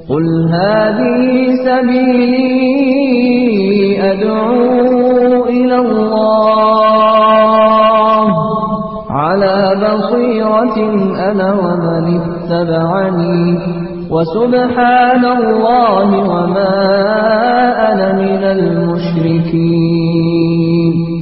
قل هذه سبيلي أدعو إلى الله على بصيرة أنا ومن اتبعني وسبحان الله وما أنا من المشركين.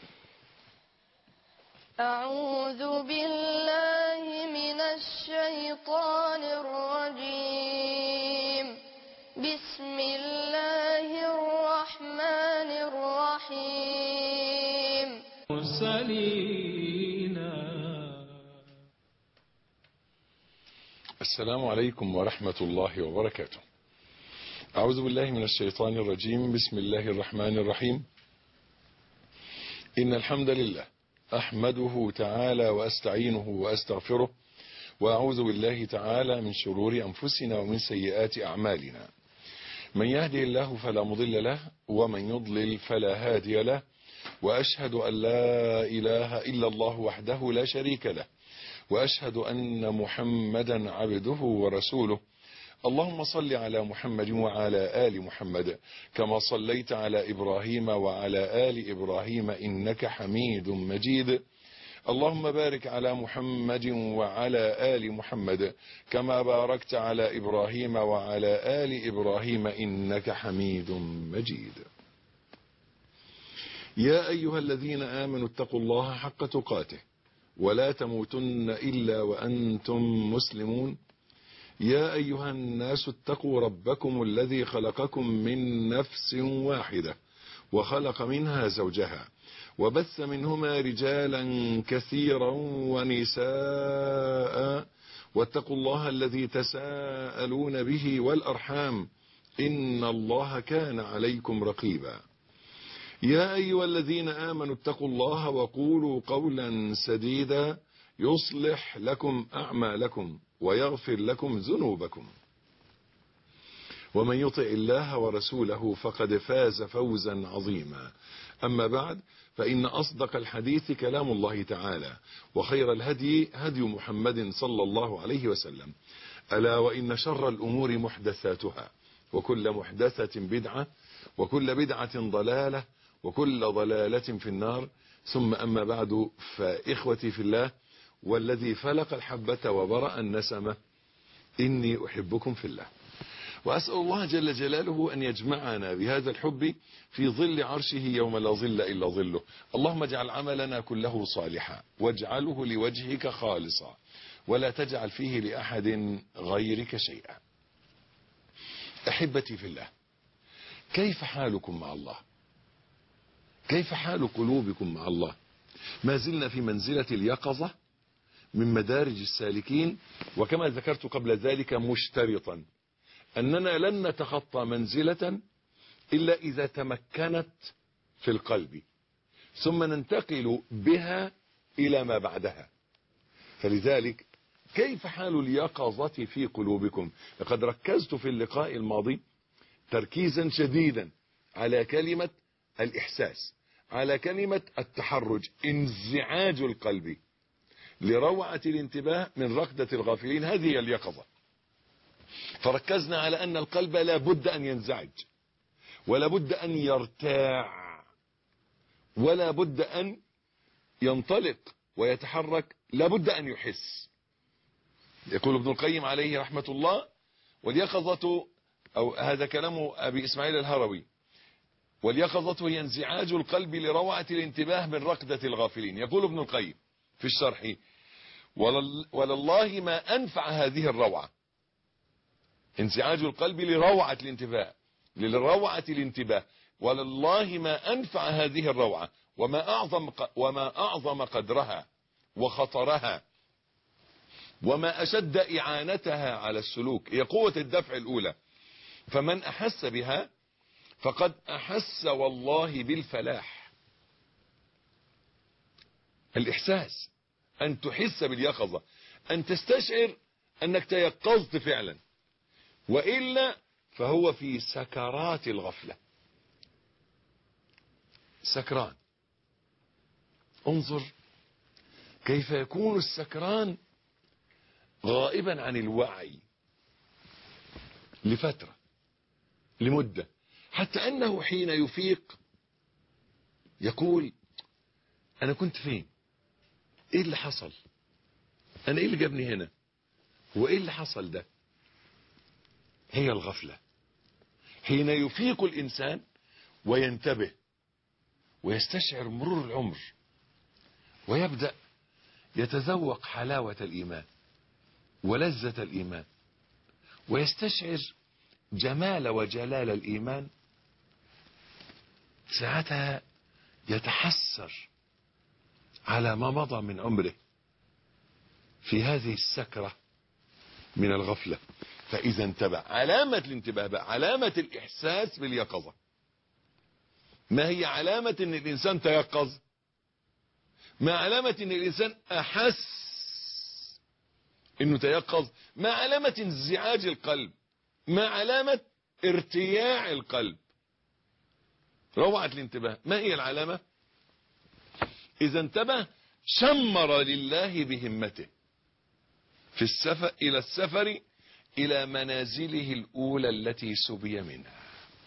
أعوذ بالله من الشيطان الرجيم. بسم الله الرحمن الرحيم. السلام عليكم ورحمة الله وبركاته. أعوذ بالله من الشيطان الرجيم. بسم الله الرحمن الرحيم. إن الحمد لله أحمده تعالى وأستعينه وأستغفره، وأعوذ بالله تعالى من شرور أنفسنا ومن سيئات أعمالنا. من يهدي الله فلا مضل له، ومن يضلل فلا هادي له، وأشهد أن لا إله إلا الله وحده لا شريك له، وأشهد أن محمدا عبده ورسوله. اللهم صل على محمد وعلى آل محمد كما صليت على إبراهيم وعلى آل إبراهيم إنك حميد مجيد. اللهم بارك على محمد وعلى آل محمد كما باركت على إبراهيم وعلى آل إبراهيم إنك حميد مجيد. يا أيها الذين آمنوا اتقوا الله حق تقاته ولا تموتن إلا وأنتم مسلمون. يا أيها الناس اتقوا ربكم الذي خلقكم من نفس واحدة وخلق منها زوجها وبث منهما رجالا كثيرا ونساء، واتقوا الله الذي تساءلون به والأرحام إن الله كان عليكم رقيبا. يا أيها الذين آمنوا اتقوا الله وقولوا قولا سديدا يصلح لكم أعمالكم ويغفر لكم ذنوبكم، ومن يطع الله ورسوله فقد فاز فوزا عظيما. أما بعد، فإن أصدق الحديث كلام الله تعالى، وخير الهدي هدي محمد صلى الله عليه وسلم. ألا وإن شر الأمور محدثاتها، وكل محدثة بدعة، وكل بدعة ضلالة، وكل ضلالة في النار. ثم أما بعد، فإخوتي في الله، والذي فلق الحبة وبرأ النسمة، إني أحبكم في الله، وأسأل الله جل جلاله أن يجمعنا بهذا الحب في ظل عرشه يوم لا ظل إلا ظله. اللهم اجعل عملنا كله صالحا، واجعله لوجهك خالصا، ولا تجعل فيه لأحد غيرك شيئا. أحبتي في الله، كيف حالكم مع الله؟ كيف حال قلوبكم مع الله؟ ما زلنا في منزلة اليقظة من مدارج السالكين، وكما ذكرت قبل ذلك مشترطا أننا لن نتخطى منزلة إلا إذا تمكنت في القلب، ثم ننتقل بها إلى ما بعدها. فلذلك كيف حال اليقظة في قلوبكم؟ لقد ركزت في اللقاء الماضي تركيزا شديدا على كلمة الإحساس، على كلمة التحرج، انزعاج القلب لروعة الانتباه من ركضة الغافلين. هذه هي اليقظة. فركزنا على أن القلب لا بد أن ينزعج، ولا بد أن يرتاع، ولا بد أن ينطلق ويتحرك، لا بد أن يحس. يقول ابن القيم عليه رحمة الله: واليقظة، أو هذا كلام أبي إسماعيل الهروي، واليقظة هي انزعاج القلب لروعة الانتباه من ركضة الغافلين. يقول ابن القيم في الشرح: ولله ما أنفع هذه الروعة، انزعاج القلب لروعة الانتباه، لروعة الانتباه. ولله ما أنفع هذه الروعة، وما أعظم قدرها وخطرها، وما أشد إعانتها على السلوك. هي قوة الدفع الأولى، فمن أحس بها فقد أحس والله بالفلاح. الإحساس، أن تحس باليقظة، أن تستشعر أنك تيقظت فعلا، وإلا فهو في سكرات الغفلة. سكران. انظر كيف يكون السكران غائبا عن الوعي، لفترة، لمدة، حتى أنه حين يفيق يقول أنا كنت فين؟ إيه اللي حصل؟ أنا إيه اللي جابني هنا؟ هو إيه اللي حصل ده؟ هي الغفلة. حين يفيق الإنسان وينتبه ويستشعر مرور العمر ويبدأ يتذوق حلاوة الإيمان ولذة الإيمان ويستشعر جمال وجلال الإيمان، ساعتها يتحسر على ما مضى من عمره في هذه السكرة من الغفلة. فإذا انتبه، علامة الانتباه بقى علامة الإحساس باليقظة. ما هي علامة ان الإنسان تيقظ؟ ما علامة ان الإنسان أحس انه تيقظ؟ ما علامة انزعاج القلب؟ ما علامة ارتياع القلب؟ روعة الانتباه. ما هي العلامة؟ إذا انتبه شمر لله بهمته في السفر إلى السفر إلى منازله الأولى التي سبي منها.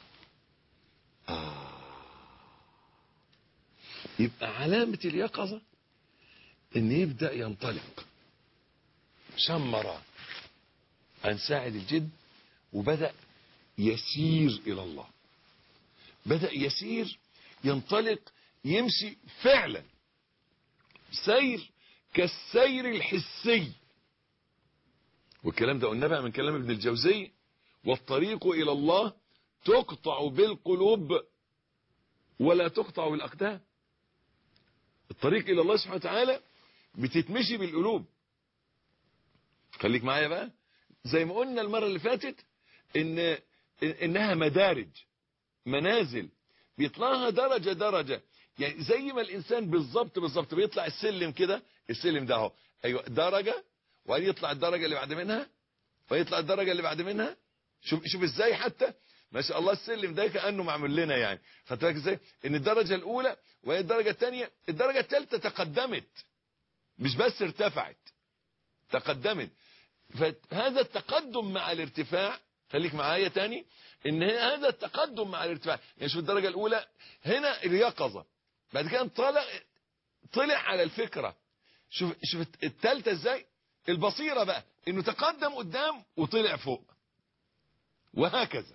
يبقى علامة اليقظة ان يبدأ ينطلق، شمر عن ساعد الجد وبدأ يسير إلى الله، بدأ يسير، ينطلق، يمشي فعلا سير كالسير الحسي. والكلام ده قلنا بقى من كلام ابن الجوزي: والطريق إلى الله تقطع بالقلوب ولا تقطع بالأقدام. الطريق إلى الله سبحانه وتعالى بتتمشي بالقلوب. خليك معايا بقى، زي ما قلنا المرة اللي فاتت إنها مدارج، منازل بيطلعها درجة درجة. يعني زي ما الإنسان بالظبط بيطلع السلم كده، السلم ده اهو، أيوة، درجة، وبعدين يطلع الدرجة اللي بعد منها، ويطلع الدرجة اللي بعد منها. شوف ازاي، حتى ما شاء الله السلم ده كأنه معمول لنا. يعني خدت بالك ازاي ان الدرجة الاولى وهي الدرجة الثانية، الدرجة الثالثة تقدمت، مش بس ارتفعت، تقدمت. فهذا التقدم مع الارتفاع، خليك معايا تاني، ان هذا التقدم مع الارتفاع. يعني شوف الدرجة الاولى هنا اليقظة، بعد كده طلع على الفكرة. شوف الثالثة ازاي، البصيرة بقى، انه تقدم قدام وطلع فوق، وهكذا.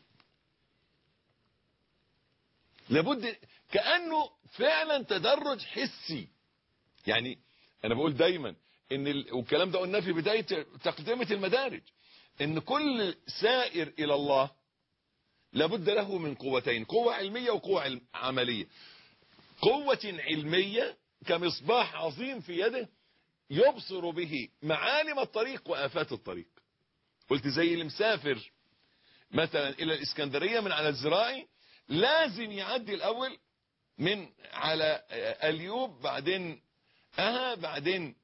لابد كأنه فعلا تدرج حسي. يعني انا بقول دايما ان والكلام ده قلناه في بداية تقدمة المدارج، ان كل سائر الى الله لابد له من قوتين: قوة علمية وقوة عملية. قوة علمية كمصباح عظيم في يده يبصر به معالم الطريق وآفات الطريق. قلت زي اللي مسافر مثلا الى الاسكندرية من على الزراعي، لازم يعدي الاول من على اليوب، بعدين بعدين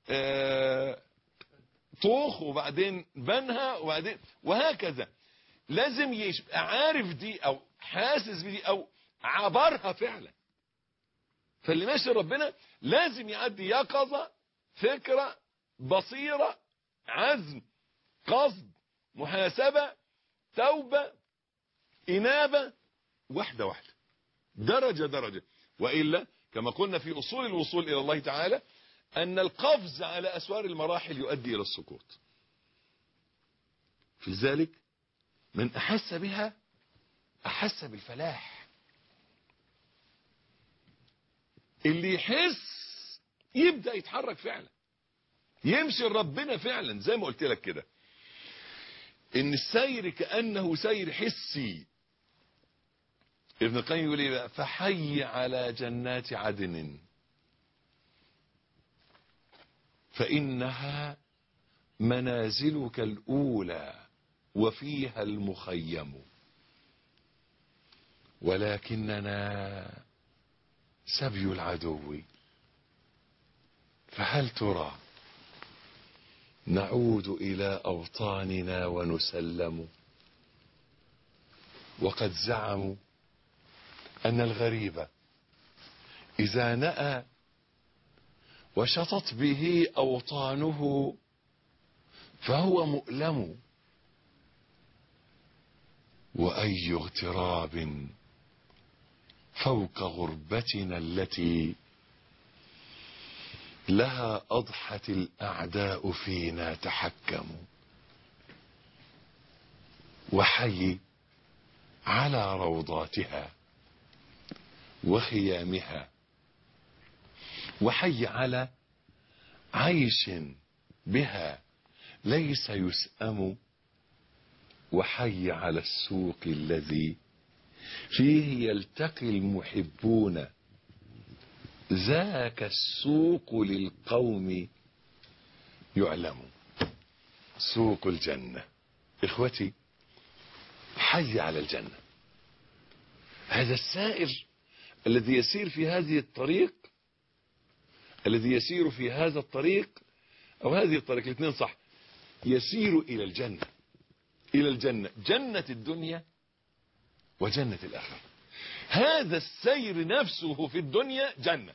طوخ، وبعدين بنها، وبعدين وهكذا. لازم يبقى عارف دي او حاسس بدي او عبرها فعلا. فاللي ماشي ربنا لازم يعدي يقظة، فكرة، بصيرة، عزم، قصد، محاسبة، توبة، إنابة، واحدة واحدة، درجة درجة. وإلا كما قلنا في أصول الوصول إلى الله تعالى أن القفز على أسوار المراحل يؤدي إلى السقوط. في ذلك من أحس بها أحس بالفلاح. اللي يحس يبدأ يتحرك فعلا، يمشي ربنا فعلا. زي ما قلت لك كده ان السير كأنه سير حسي. ابن القيم يقول ايه بقى: فحي على جنات عدن فإنها منازلك الأولى وفيها المخيم، ولكننا سبي العدو، فهل ترى نعود إلى أوطاننا ونسلم؟ وقد زعموا أن الغريب إذا نأى وشطت به أوطانه فهو مؤلم، وأي اغتراب فوق غربتنا التي لها أضحت الأعداء فينا تحكموا. وحي على روضاتها وخيامها، وحي على عيش بها ليس يسأم، وحي على السوق الذي فيه يلتقي المحبون، ذاك السوق للقوم يعلم. سوق الجنة. إخوتي، حي على الجنة. هذا السائر الذي يسير في هذه الطريق، الذي يسير في هذا الطريق أو هذه الطريق، الاثنين صح، يسير إلى الجنة، إلى الجنة، جنة الدنيا وجنة الآخرة. هذا السير نفسه في الدنيا جنة،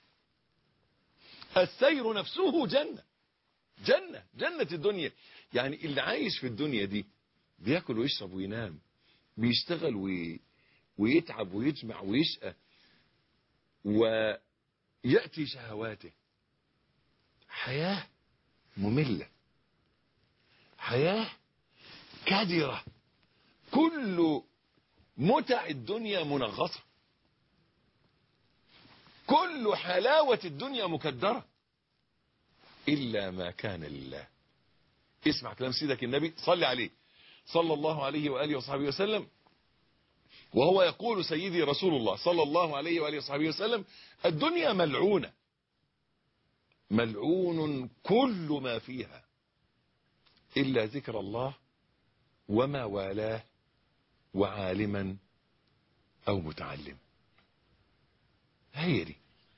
السير نفسه جنة، جنة الدنيا. يعني اللي عايش في الدنيا دي بياكل ويشرب وينام، بيشتغل ويتعب ويجمع ويشقى ويأتي شهواته، حياة مملة، حياة كدرة، كل متع الدنيا منغصة، كل حلاوة الدنيا مكدرة إلا ما كان لله. اسمع كلام سيدك النبي، صلي عليه صلى الله عليه وآله وصحبه وسلم، وهو يقول سيدي رسول الله صلى الله عليه وآله وصحبه وسلم: الدنيا ملعونة، ملعون كل ما فيها إلا ذكر الله وما والاه وعالما أو متعلم. هي دي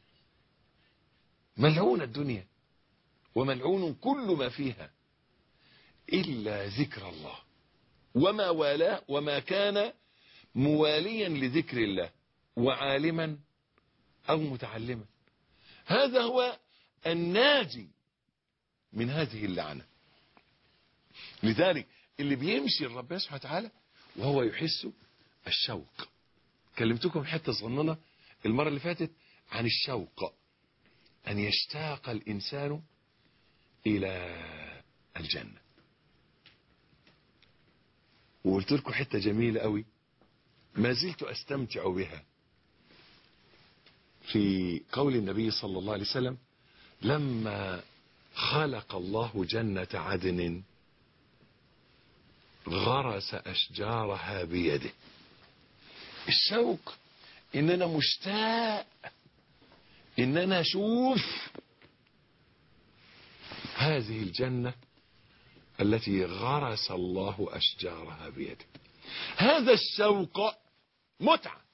ملعون الدنيا، وملعون كل ما فيها إلا ذكر الله وما والاه وما كان مواليا لذكر الله وعالما أو متعلما. هذا هو الناجي من هذه اللعنة. لذلك اللي بيمشي الرب سبحانه وتعالى وهو يحس الشوق. كلمتكم حتى صغننة المرة اللي فاتت عن الشوق، أن يشتاق الإنسان إلى الجنة. وقلت لكم حتة جميلة قوي ما زلت أستمتع بها في قول النبي صلى الله عليه وسلم: لما خلق الله جنة عدن غرس أشجارها بيده. الشوق إن أنا مشتاق إن أنا أشوف هذه الجنة التي غرس الله أشجارها بيده. هذا الشوق متعة،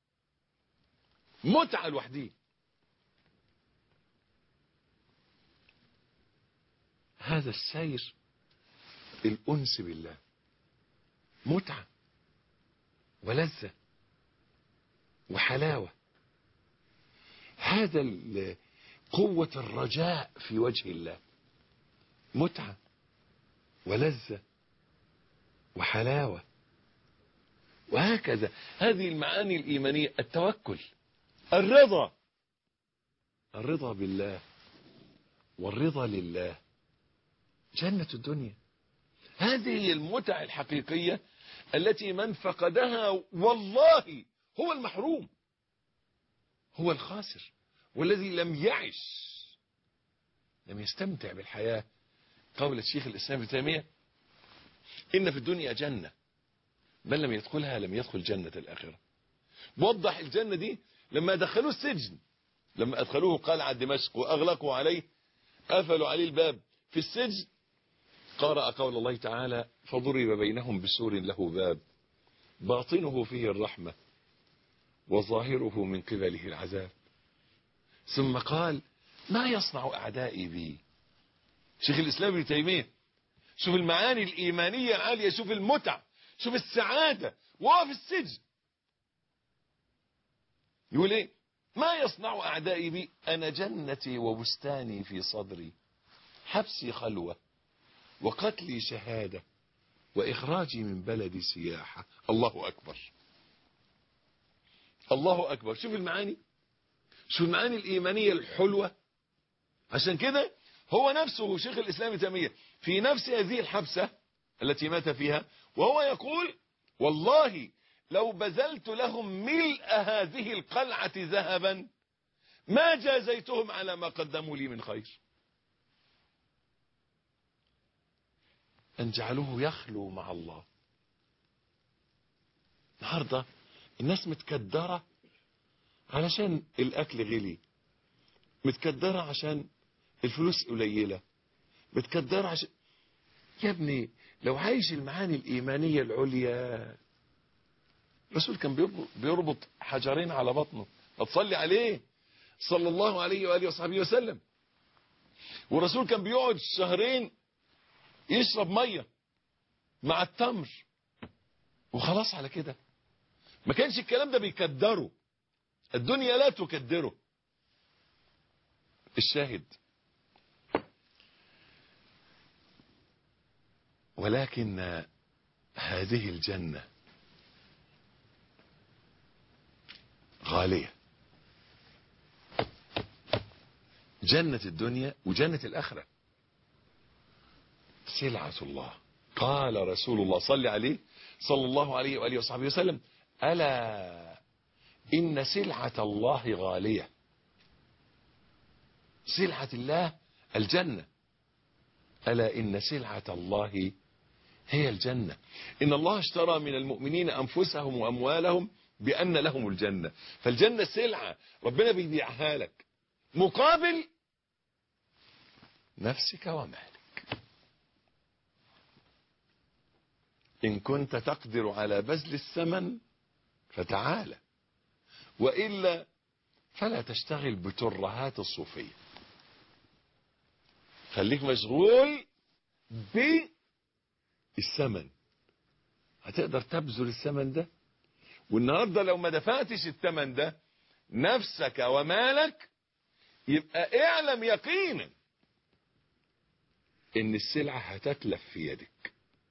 متعة لوحده. هذا السير الأنس بالله متعة ولذة وحلاوة. هذا قوة الرجاء في وجه الله متعة ولذة وحلاوة. وهكذا هذه المعاني الإيمانية: التوكل، الرضا بالله والرضا لله، جنة الدنيا. هذه هي المتع الحقيقية التي من فقدها والله هو المحروم، هو الخاسر، والذي لم يعش، لم يستمتع بالحياة. قول الشيخ الإسلام ابن تيمية: إن في الدنيا جنة من لم يدخلها لم يدخل جنة الآخرة. وضح الجنة دي لما دخلوه السجن، لما أدخلوه قلعة دمشق وأغلقوا عليه، قفلوا عليه الباب في السجن، قرأ قول الله تعالى: فضرب بينهم بسور له باب باطنه فيه الرحمة وظاهره من قبله العذاب. ثم قال: ما يصنع أعدائي بي. شيخ الإسلام ابن تيمية شوف المعاني الإيمانية العالية، شوف المتع، شوف السعادة وهو في السجن. يقول ايه؟ ما يصنع أعدائي بي، أنا جنتي وبستاني في صدري، حبسي خلوة وقتلي شهادة، وإخراجي من بلدي سياحة. الله أكبر، الله أكبر. شوف المعاني، شوف المعاني الإيمانية الحلوة. عشان كده هو نفسه شيخ الإسلام ابن تيمية في نفس هذه الحبسة التي مات فيها وهو يقول: والله لو بذلت لهم ملء هذه القلعة ذهبا ما جازيتهم على ما قدموا لي من خير. أن جعلوه يخلو مع الله. النهارده الناس متكدرة علشان الأكل غلي، متكدرة عشان الفلوس قليلة، متكدرة عشان يا ابني لو عايش المعاني الإيمانية العليا. الرسول كان بيربط حجرين على بطنه، اتصلي عليه صلى الله عليه وآله وصحبه وسلم. والرسول كان بيقعد شهرين يشرب مية مع التمر وخلاص على كده. ما كانش الكلام ده بيكدره، الدنيا لا تكدره. الشاهد: ولكن هذه الجنة غالية. جنة الدنيا وجنة الآخرة سلعة الله. قال رسول الله صلى عليه صلى الله عليه وآله وصحبه وسلم: ألا إن سلعة الله غالية. سلعة الله الجنة. ألا إن سلعة الله هي الجنة. إن الله اشترى من المؤمنين أنفسهم وأموالهم بأن لهم الجنة. فالجنة سلعة ربنا بيبيعها لك مقابل نفسك ومالك. إن كنت تقدر على بذل الثمن فتعالى، وإلا فلا تشتغل بترهات الصوفية. خليك مشغول بالثمن. هتقدر تبذل الثمن ده؟ والنهارده لو ما دفعتش الثمن ده نفسك ومالك، يبقى اعلم يقينا ان السلعة هتتلف في يدك.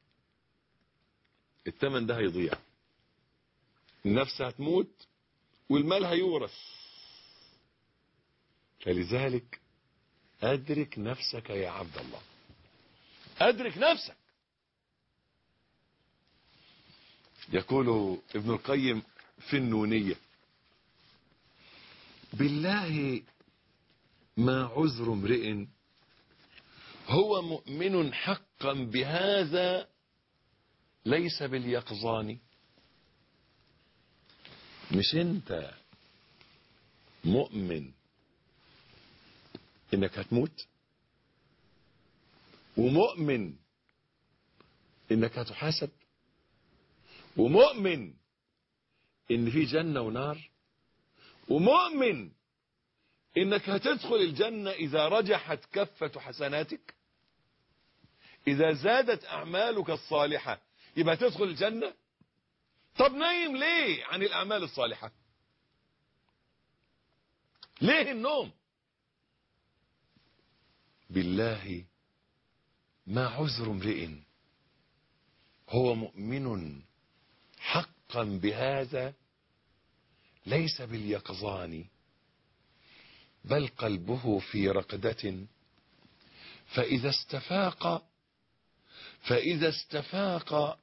الثمن ده هيضيع، النفس هتموت والمال هيورث. فلذلك أدرك نفسك يا عبد الله، أدرك نفسك. يقول ابن القيم في النونية: بالله ما عذر امرئ هو مؤمن حقا بهذا ليس باليقظان. مش انت مؤمن انك هتموت، ومؤمن انك هتحاسب، ومؤمن ان في جنة ونار، ومؤمن انك هتدخل الجنة اذا رجحت كفة حسناتك، اذا زادت اعمالك الصالحة يبقى تدخل الجنة؟ طب نايم ليه عن الاعمال الصالحة؟ ليه النوم؟ بالله ما عذر امرئ هو مؤمن حقا بهذا ليس باليقظان، بل قلبه في رقدة، فإذا استفاق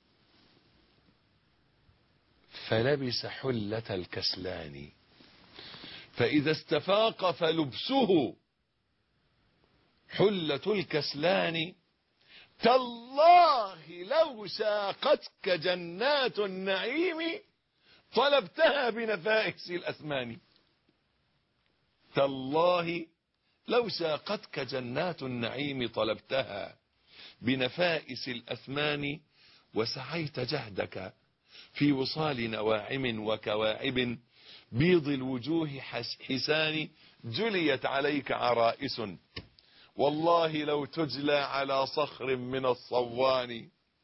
فلبس حلة الكسلان، فإذا استفاق فلبسه حلة الكسلان. تالله لو ساقتك جنات النعيم طلبتها بنفائس الأثمان. تالله لو ساقتك جنات النعيم طلبتها بنفائس الأثمان، وسعيت جهدك في وصال نواعم وكواعب بيض الوجوه حسان، جليت عليك عرائس والله لو تجلى على صخر من الصوان،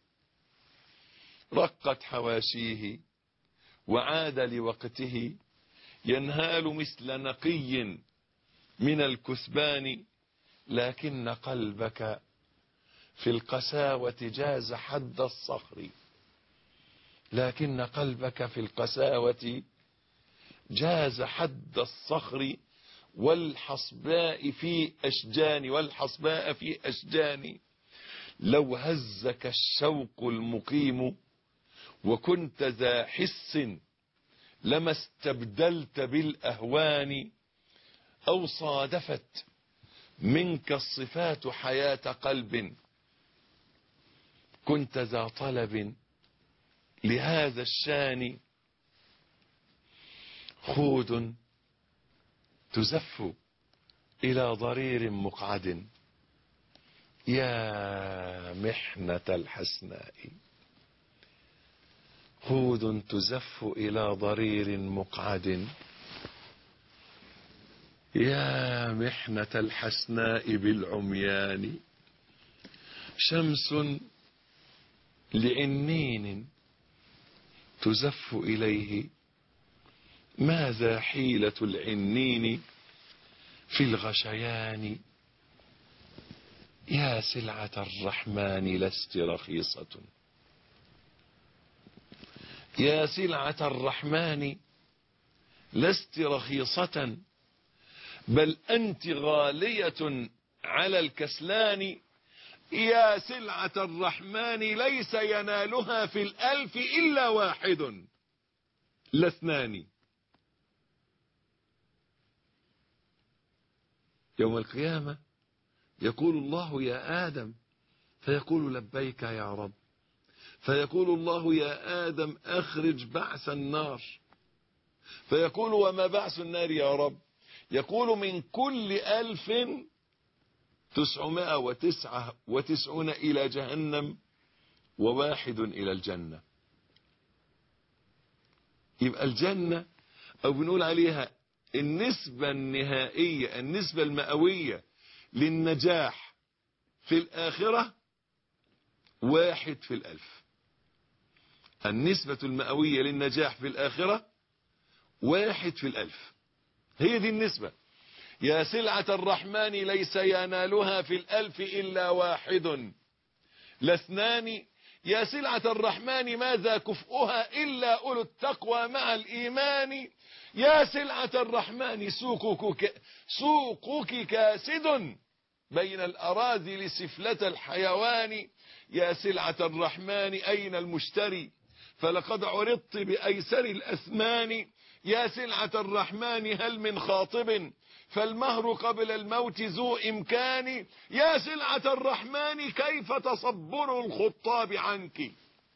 رقت حواشيه وعاد لوقته ينهال مثل نقي من الكثبان، لكن قلبك في القساوة جاز حد الصخر، لكن قلبك في القساوة جاز حد الصخر، والحصباء في أشجان، لو هزك الشوق المقيم وكنت ذا حس لما استبدلت بالأهوان، أو صادفت منك الصفات حياة قلب كنت ذا طلب لهذا الشان، خود تزف إلى ضرير مقعد يا محنة الحسناء، خود تزف إلى ضرير مقعد يا محنة الحسناء بالعميان، شمس لعنين تزف إليه ماذا حيلة العنين في الغشيان، يا سلعة الرحمن لست رخيصة، يا سلعة الرحمن لست رخيصة، بل أنت غالية على الكسلان، يا سلعة الرحمن ليس ينالها في الألف إلا واحد لا اثنان. يوم القيامة يقول الله يا آدم، فيقول لبيك يا رب، فيقول الله يا آدم أخرج بعث النار، فيقول وما بعث النار يا رب؟ يقول من كل 1999 إلى جهنم وواحد إلى الجنة. يبقى الجنة أو بنقول عليها النسبة النهائية، النسبة المئوية للنجاح في الآخرة 1 في 1000. النسبة المئوية للنجاح في الآخرة 1 في 1000. هي دي النسبة. يا سلعة الرحمن ليس ينالها في 1000 إلا واحد لا اثنان، يا سلعة الرحمن ماذا كفؤها إلا أولو التقوى مع الإيمان، يا سلعة الرحمن سوقك كاسد بين الأراذل سفلة الحيوان، يا سلعة الرحمن أين المشتري فلقد عرضت بأيسر الأثمان، يا سلعة الرحمن هل من خاطب فالمهر قبل الموت ذو إمكان، يا سلعة الرحمن كيف تصبر الخطاب عنك،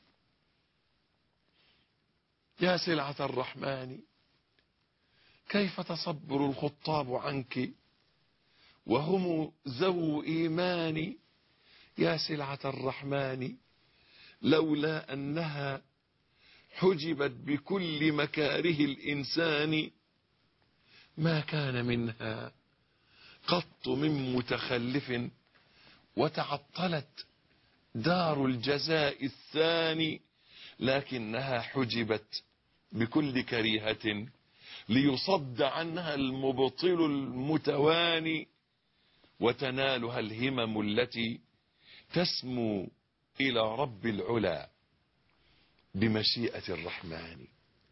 يا سلعة الرحمن كيف تصبر الخطاب عنك وهم ذو إيمان، يا سلعة الرحمن لولا أنها حجبت بكل مكاره الإنسان ما كان منها قط من متخلف، وتعطلت دار الجزاء الثاني، لكنها حجبت بكل كريهة ليصد عنها المبطل المتواني، وتنالها الهمم التي تسمو إلى رب العلا بمشيئة الرحمن.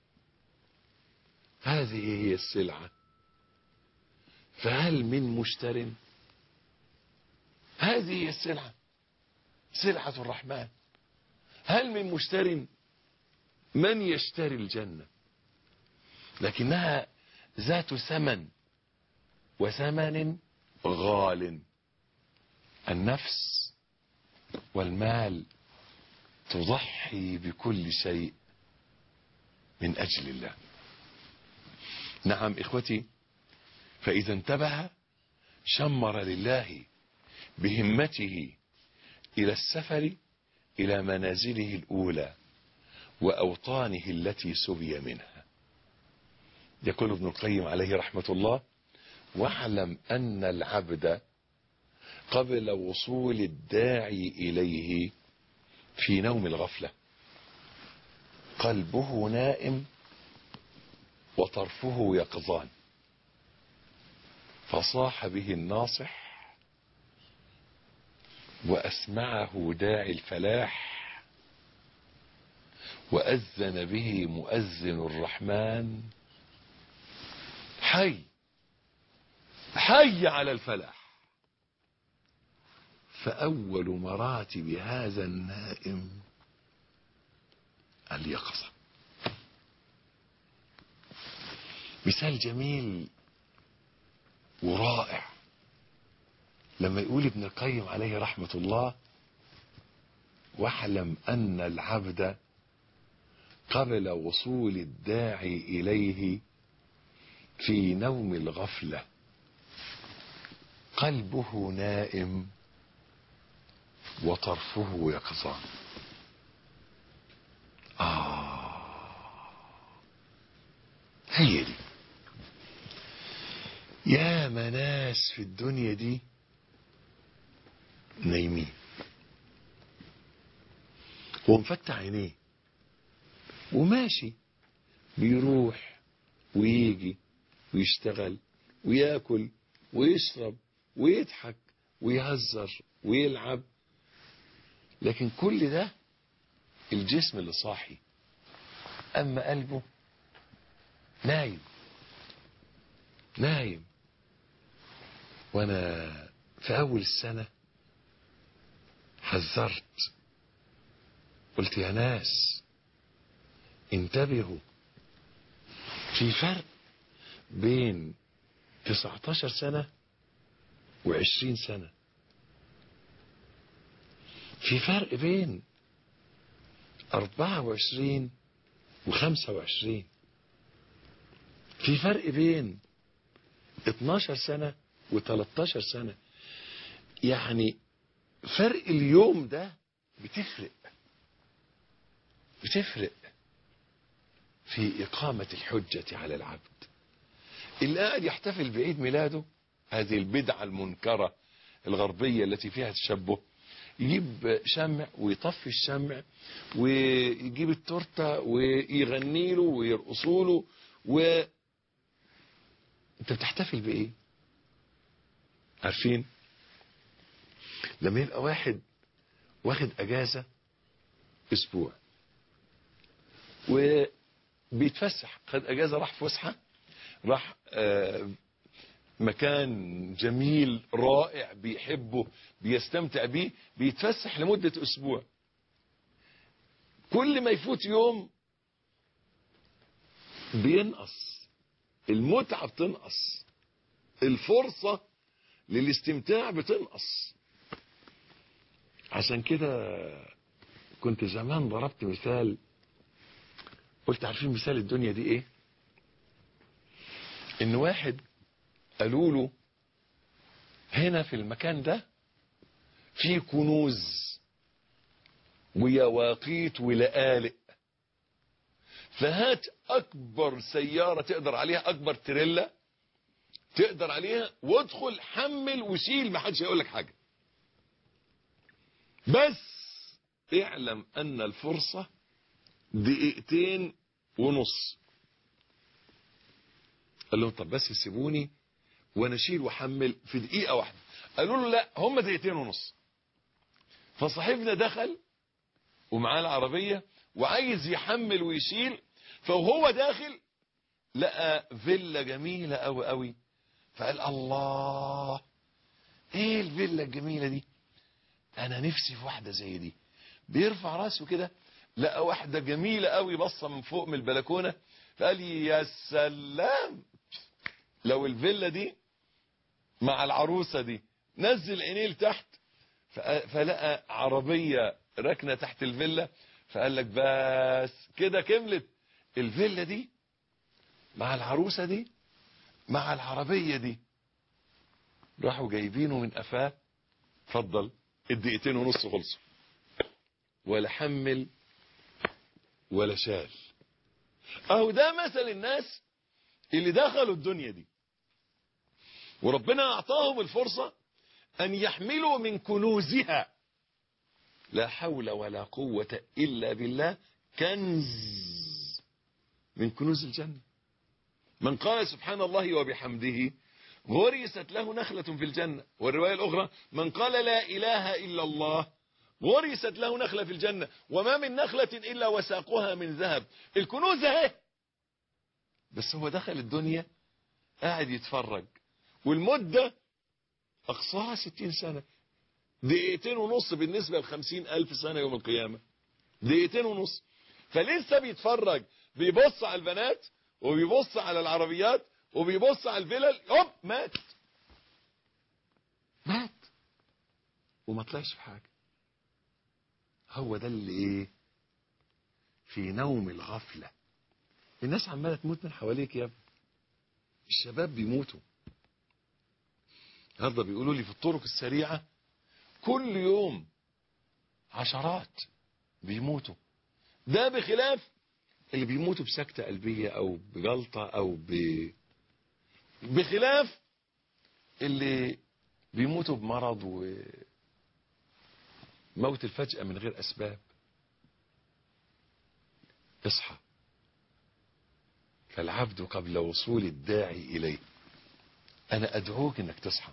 هذه هي السلعة، فهل من مشتر؟ هذه هي السلعة، سلعة الرحمن. هل من مشتر؟ من يشتري الجنة؟ لكنها ذات ثمن، وثمن غال. النفس والمال تضحي بكل شيء من أجل الله. نعم إخوتي، فإذا انتبه شمر لله بهمته إلى السفر إلى منازله الأولى وأوطانه التي سبي منها. يقول ابن القيم عليه رحمة الله: واعلم أن العبد قبل وصول الداعي إليه في نوم الغفلة قلبه نائم وطرفه يقظان، فصاح به الناصح وأسمعه داعي الفلاح وأذن به مؤذن الرحمن حي حي على الفلاح. فأول مراتب هذا النائم اليقظة. مثال جميل ورائع لما يقول ابن القيم عليه رحمة الله: واعلم أن العبد قبل وصول الداعي إليه في نوم الغفلة قلبه نائم وطرفه يقظان. هي دي يا مناس في الدنيا دي نايمين، هو مفتح عينيه وماشي، بيروح ويجي ويشتغل وياكل ويشرب ويضحك ويهزر ويلعب، لكن كل ده الجسم اللي صاحي، اما قلبه نايم نايم. وانا في اول السنة حذرت، قلت يا ناس انتبهوا، في فرق بين 19 سنة و20 سنة، في فرق بين 24 و25، في فرق بين 12 سنة و13 سنة. يعني فرق اليوم ده بتفرق في إقامة الحجة على العبد. اللي قاعد يحتفل بعيد ميلاده، هذه البدعة المنكرة الغربية التي فيها تشبه، يجيب شمع ويطفي الشمع ويجيب التورته ويغني له ويرقصوا له. انت بتحتفل بايه؟ عارفين لما يبقى واحد واخد اجازة اسبوع وبيتفسح، خد اجازة، راح فسحة، راح مكان جميل رائع بيحبه بيستمتع بيه، بيتفسح لمدة اسبوع، كل ما يفوت يوم بينقص المتعة، بتنقص الفرصة للاستمتاع، بتنقص. عشان كده كنت زمان ضربت مثال، قلت عارفين مثال الدنيا دي ايه؟ ان واحد قالوا له هنا في المكان ده في كنوز ويواقيت ولآلئ، فهات اكبر سيارة تقدر عليها، اكبر تريلا تقدر عليها، وادخل حمل وشيل، ما حدش هيقول لك حاجة، بس اعلم ان الفرصة 2.5 دقيقة. قال لهم طب بس سيبوني وانا اشيل واحمل في 1 دقيقة. قالوا له لا، هم 2.5 دقيقة. فصاحبنا دخل ومعاه العربية وعايز يحمل ويشيل، فهو داخل لقى فيلا جميلة قوي قوي، فقال الله ايه الفيلا الجميلة دي، انا نفسي في واحدة زي دي. بيرفع راسه كده لقى واحدة جميلة قوي بصة من فوق من البلكونة، فقال يا سلام لو الفيلا دي مع العروسة دي. نزل عينيه لتحت فلقى عربية ركنة تحت الفيلا، فقال لك بس كده كملت الفيلا دي مع العروسة دي مع العربية دي. راحوا جايبينه من قفاه، اتفضل 2.5 دقيقة خلصوا، ولا حمل ولا شال. اهو ده مثل الناس اللي دخلوا الدنيا دي وربنا اعطاهم الفرصة ان يحملوا من كنوزها، لا حول ولا قوة الا بالله، كنز من كنوز الجنة. من قال سبحان الله وبحمده غرست له نخلة في الجنة. والرواية الأخرى من قال لا إله إلا الله غرست له نخلة في الجنة وما من نخلة إلا وساقها من ذهب. الكنوز اهي، بس هو دخل الدنيا قاعد يتفرج، والمدة أقصاها 60 سنة، 2.5 دقيقة بالنسبة ل50,000 سنة يوم القيامة، 2.5 دقيقة. فلسه بيتفرج، بيبص على البنات وبيبص على العربيات وبيبص على الفلل، هوب مات وما طلعش في حاجة. هو ده اللي ايه؟ في نوم الغفلة. الناس عمالة تموت من حواليك يا ابني، الشباب بيموتوا النهارده، بيقولوا لي في الطرق السريعة كل يوم عشرات بيموتوا. ده بخلاف اللي بيموتوا بسكتة قلبية او بجلطة او بخلاف اللي بيموتوا بمرض وموت الفجأة من غير اسباب. اصحى، فالعبد قبل وصول الداعي اليه. انا ادعوك انك تصحى.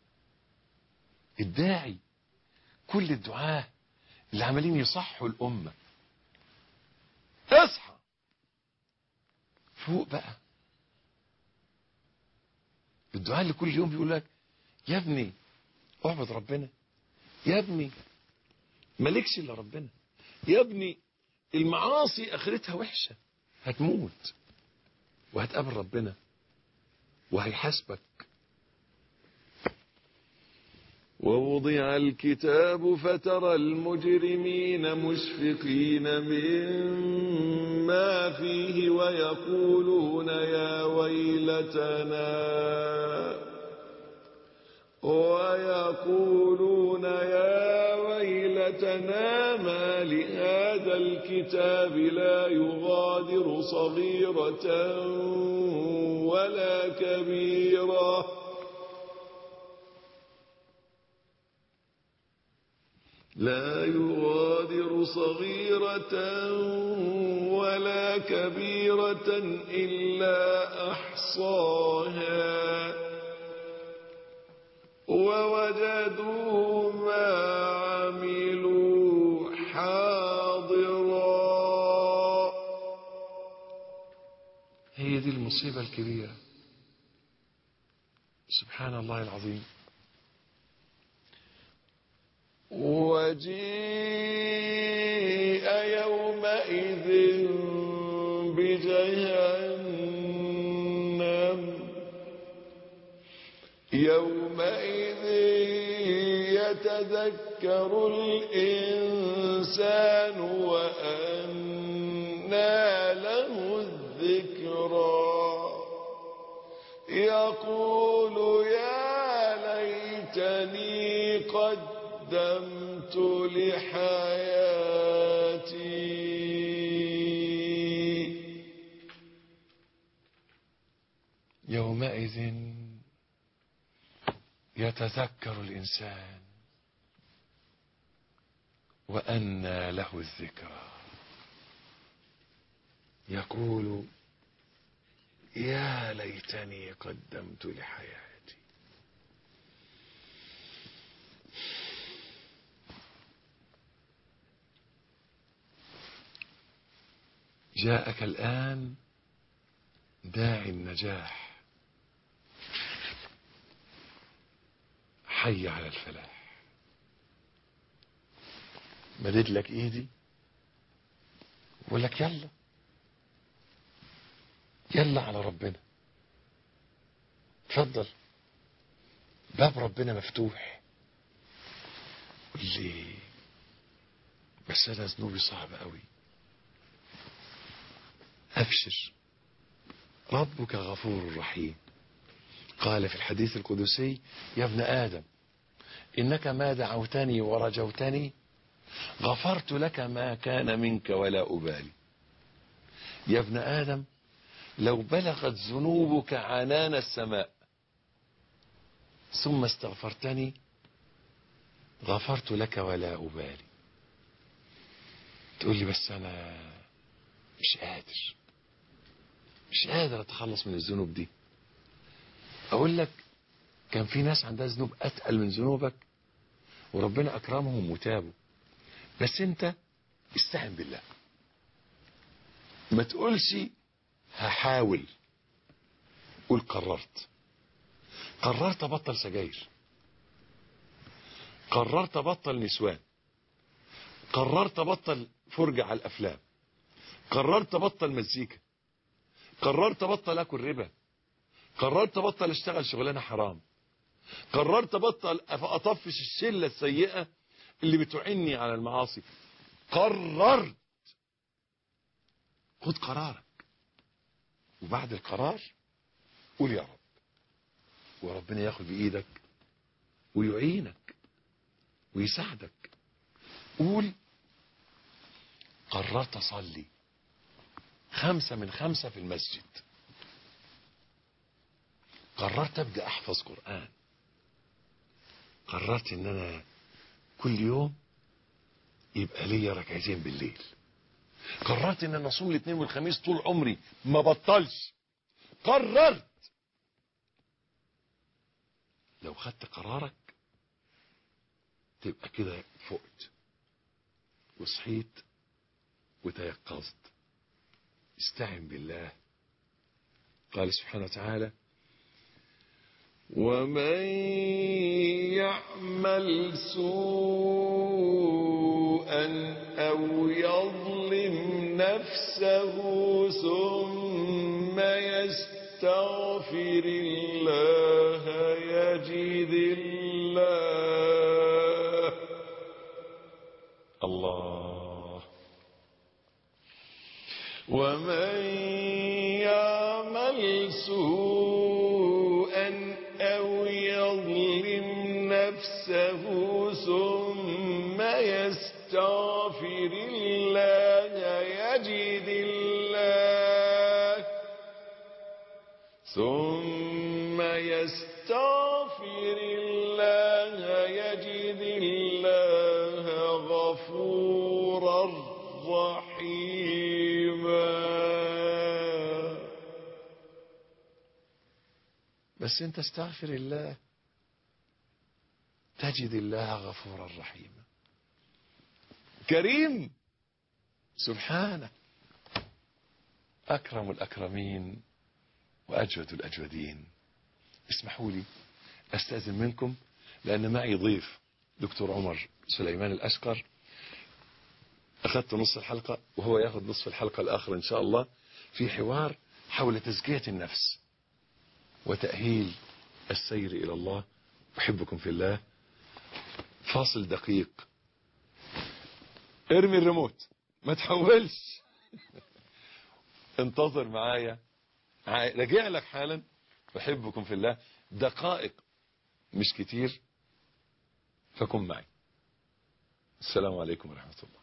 الداعي، كل الدعاة اللي عمالين يصحوا الامة، اصحى فوق بقى. الدعاء اللي كل يوم بيقول لك يا ابني اعبد ربنا، يا ابني مالكش الا ربنا، يا ابني المعاصي اخرتها وحشة، هتموت وهتقابل ربنا وهيحاسبك. ووضع الكتاب فترى المجرمين مشفقين مما فيه ويقولون يا ويلتنا ما لهذا الكتاب لا يغادر صغيرة ولا كبيرة ولا كبيرة إلا أحصاها ووجدوا ما عملوا حاضرا. هي دي المصيبة الكبيرة، سبحان الله العظيم. وجيء يومئذ بجهنم يومئذ يتذكر الإنسان وأنى له الذكرى يقول يا ليتني قدمت لحياتي يومئذ يتذكر الإنسان وأنى له الذكرى يقول يا ليتني قدمت لحياتي. جاءك الآن داعي النجاح، حي على الفلاح. مدد لك ايدي بقول لك يلا على ربنا، اتفضل باب ربنا مفتوح. قل لي بس انا ذنوبي صعبة قوي. ابشر، ربك غفور رحيم. قال في الحديث القدسي يا ابن آدم إنك ما دعوتني ورجوتني غفرت لك ما كان منك ولا أبالي. يا ابن آدم لو بلغت ذنوبك عنان السماء ثم استغفرتني غفرت لك ولا أبالي. تقول لي بس أنا مش قادر أتخلص من الذنوب دي. أقول لك كان في ناس عندها ذنوب أتقل من ذنوبك وربنا أكرمهم وتابوا. بس أنت استعن بالله، ما تقولش هحاول، قول قررت أبطل سجاير، قررت أبطل نسوان، قررت أبطل فرجة على الأفلام، قررت أبطل مزيكا، قررت أبطل أكل ربا، قررت أبطل أشتغل شغلانة حرام، قررت أبطل أطفش الشلة السيئة اللي بتعني على المعاصي. قررت. خد قرارك، وبعد القرار قول يا رب، وربنا ياخد بإيدك ويعينك ويساعدك. قول قررت أصلي 5 من 5 في المسجد، قررت أبدأ أحفظ قرآن، قررت إن أنا كل يوم يبقى لي ركعتين بالليل، قررت إن أنا أصوم الاثنين والخميس طول عمري ما بطلش. قررت. لو خدت قرارك تبقى كده فقت وصحيت وتيقظت. استعن بالله. قال سبحانه وتعالى: ومن يعمل سوءا أو يظلم نفسه ثم يستغفر الله يجد الله. ومن يعمل سوءا أو يظلم نفسه ثم يستغفر الله يجد الله ثم يستغفر الله يجد الله غفورا رحيما. بس انت استغفر الله تجد الله غفورا رحيما. كريم سبحانه، أكرم الأكرمين وأجود الأجودين. اسمحوا لي أستأذن منكم لأن معي ضيف دكتور عمر سليمان الأشقر. أخذت نصف الحلقة وهو يأخذ نصف الحلقة الآخر إن شاء الله في حوار حول تزكية النفس وتأهيل السير إلى الله. أحبكم في الله. فاصل دقيق. ارمي الريموت ما تحولش. انتظر معايا، راجع لك حالا. أحبكم في الله. دقائق مش كتير، فكن معي. السلام عليكم ورحمة الله.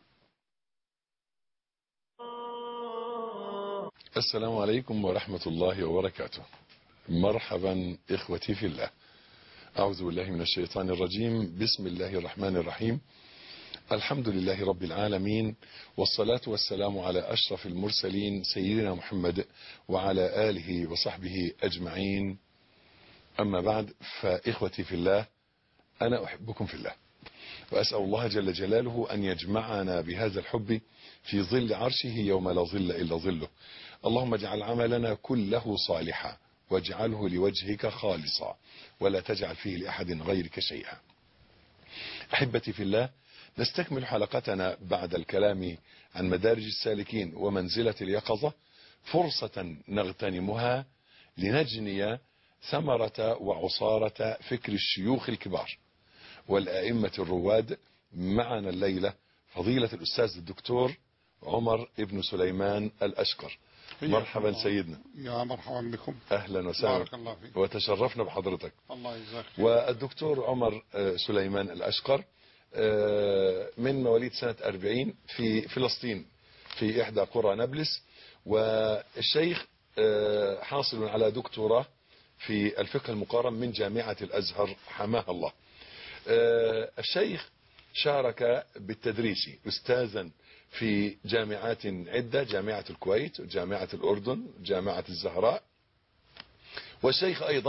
السلام عليكم ورحمة الله وبركاته. مرحبا إخوتي في الله. أعوذ بالله من الشيطان الرجيم. بسم الله الرحمن الرحيم. الحمد لله رب العالمين، والصلاة والسلام على أشرف المرسلين سيدنا محمد وعلى آله وصحبه أجمعين. أما بعد، فإخوتي في الله، أنا أحبكم في الله، وأسأل الله جل جلاله أن يجمعنا بهذا الحب في ظل عرشه يوم لا ظل إلا ظله. اللهم اجعل عملنا كله صالحا واجعله لوجهك خالصا ولا تجعل فيه لأحد غيرك شيئا. أحبتي في الله، نستكمل حلقتنا بعد الكلام عن مدارج السالكين ومنزلة اليقظة، فرصة نغتنمها لنجني ثمرة وعصارة فكر الشيوخ الكبار والأئمة الرواد. معنا الليلة فضيلة الأستاذ الدكتور عمر ابن سليمان الأشقر. مرحبا سيدنا. يا مرحبا بكم. أهلا وسهلا. بارك الله فيك. وتشرفنا بحضرتك. الله يجزاك خير. والدكتور عمر سليمان الأشقر من مواليد سنة 40 في فلسطين في إحدى قرى نابلس، والشيخ حاصل على دكتوراه في الفقه المقارن من جامعة الأزهر حماه الله. الشيخ شارك بالتدريس أستاذا في جامعات عدة، جامعة الكويت وجامعة الأردن وجامعة الزهراء. والشيخ أيضا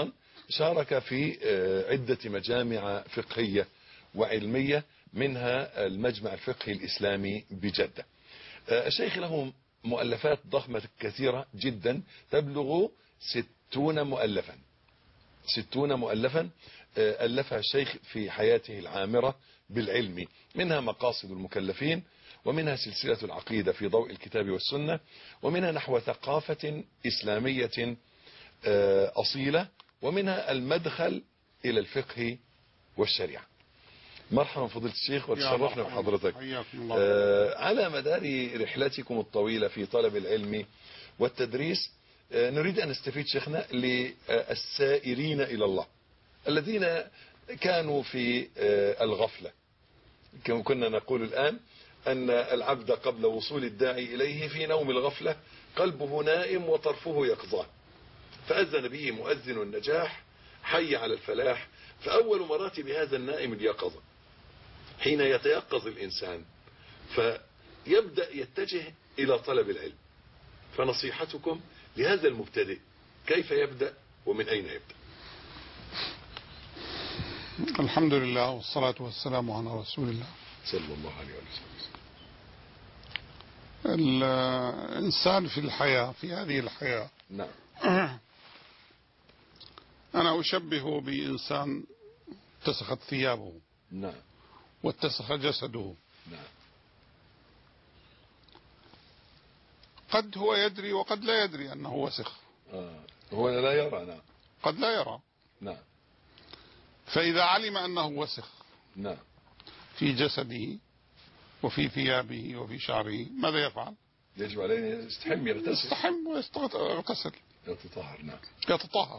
شارك في عدة مجامع فقهية وعلمية، منها المجمع الفقهي الإسلامي بجدة. الشيخ له مؤلفات ضخمة كثيرة جدا تبلغ 60 مؤلفا. 60 مؤلفا ألفها الشيخ في حياته العامرة بالعلم، منها مقاصد المكلفين، ومنها سلسلة العقيدة في ضوء الكتاب والسنة، ومنها نحو ثقافة إسلامية أصيلة، ومنها المدخل إلى الفقه والشريعة. مرحبا فضيلة الشيخ، وتشرفنا بحضرتك. على مدار رحلتكم الطويلة في طلب العلم والتدريس، نريد أن نستفيد شيخنا للسائرين إلى الله الذين كانوا في الغفلة. كما كنا نقول الآن أن العبد قبل وصول الداعي إليه في نوم الغفلة قلبه نائم وطرفه يقظان، فأذن به مؤذن النجاح حي على الفلاح. فأول مراتب هذا النائم اليقظة، حين يتيقظ الإنسان فيبدأ يتجه إلى طلب العلم. فنصيحتكم لهذا المبتدئ، كيف يبدأ ومن أين يبدأ؟ الحمد لله والصلاة والسلام على رسول الله صلى الله عليه وسلم. الإنسان في الحياة، في هذه الحياة، نعم، أنا أشبه بإنسان اتسخت ثيابه، نعم، واتسخ جسده. نعم. قد هو يدري وقد لا يدري أنه وسخ. هو لا يرى. نعم. قد لا يرى. نعم. فإذا علم أنه وسخ، نعم، في جسده وفي ثيابه وفي شعره، ماذا يفعل؟ يجب عليه يستحم، يغتسل. يستحم ويغتسل، يتطهر. نعم، يتطهر.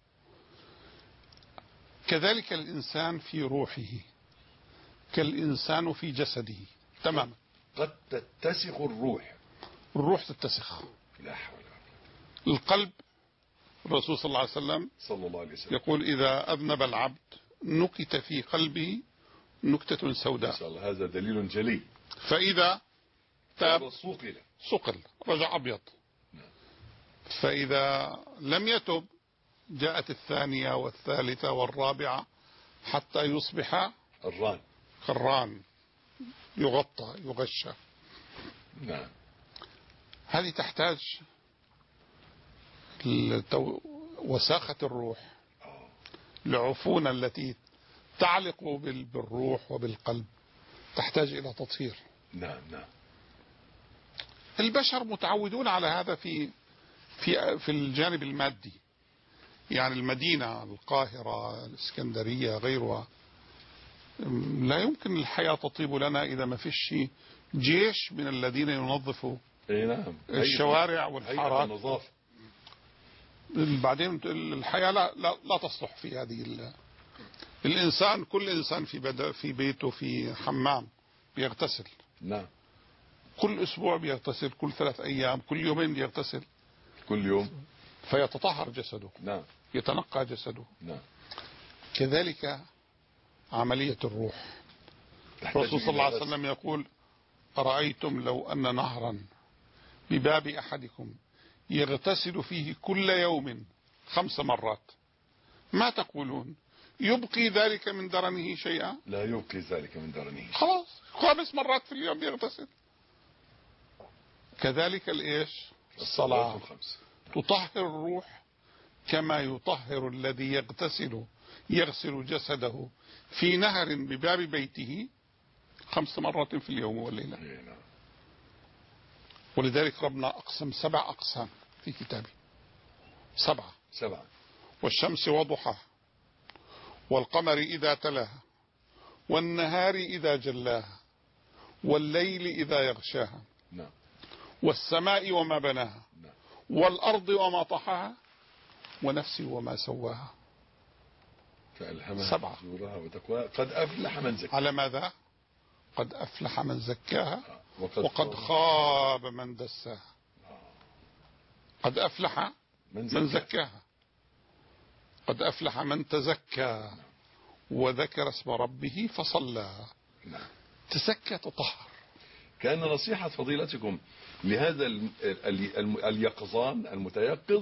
كذلك الإنسان في روحه كالإنسان في جسده تماما. قد تتسخ الروح. الروح تتسخ. لا حول ولا قوة. القلب، الرسول صلى الله عليه وسلم صلى الله عليه وسلم يقول: إذا أذنب العبد نكت في قلبه نكتة سوداء. ما شاء الله، هذا دليل جلي. فإذا تاب صقل، رجع أبيض. نعم. فإذا لم يتب جاءت الثانية والثالثة والرابعة حتى يصبح خران، يغطى، يغشى. نعم. هذه تحتاج وساخة الروح، العفونة التي تعلق بالروح وبالقلب تحتاج إلى تطهير. نعم، نعم. البشر متعودون على هذا في الجانب المادي، يعني المدينة، القاهرة، الإسكندرية، غيرها، لا يمكن الحياة تطيب لنا إذا ما فيش جيش من الذين ينظفوا نعم. الشوارع والحارات. النظافة. بعدين الحياة لا تصلح في هذه. الإنسان، كل إنسان في بيته في حمام بيغتسل. نعم. كل أسبوع بيغتسل، كل 3 أيام، كل يومين بيغتسل، كل يوم، فيتطهر جسده. نعم. يتنقى جسده. نعم. كذلك عملية الروح. الرسول صلى الله عليه وسلم يقول: أرأيتم لو أن نهرا بباب أحدكم يغتسل فيه كل يوم 5 مرات، ما تقولون؟ يبقي ذلك من درنه شيئا؟ لا يبقي ذلك من درنه. خلاص 5 مرات في اليوم يغتسل. كذلك الصلاة تطهر الروح كما يطهر الذي يغسل جسده في نهر بباب بيته 5 مرات في اليوم والليلة. ولذلك ربنا أقسم 7 أقسام في كتابه. 7. والشمس وضحاها، والقمر إذا تلاها، والنهار إذا جلاها، والليل إذا يغشاها، والسماء وما بناها، والأرض وما طحاها، ونفس وما سواها. فألهمها 7. فجورها وتقواها. قد أفلح من زكاها. على ماذا؟ قد أفلح من زكاها وقد خاب من دساها. قد أفلح من زكاها، قد أفلح من تزكى وذكر اسم ربه فصلى. تزكى، تطهر. كأن نصيحة فضيلتكم لهذا اليقظان المتيقظ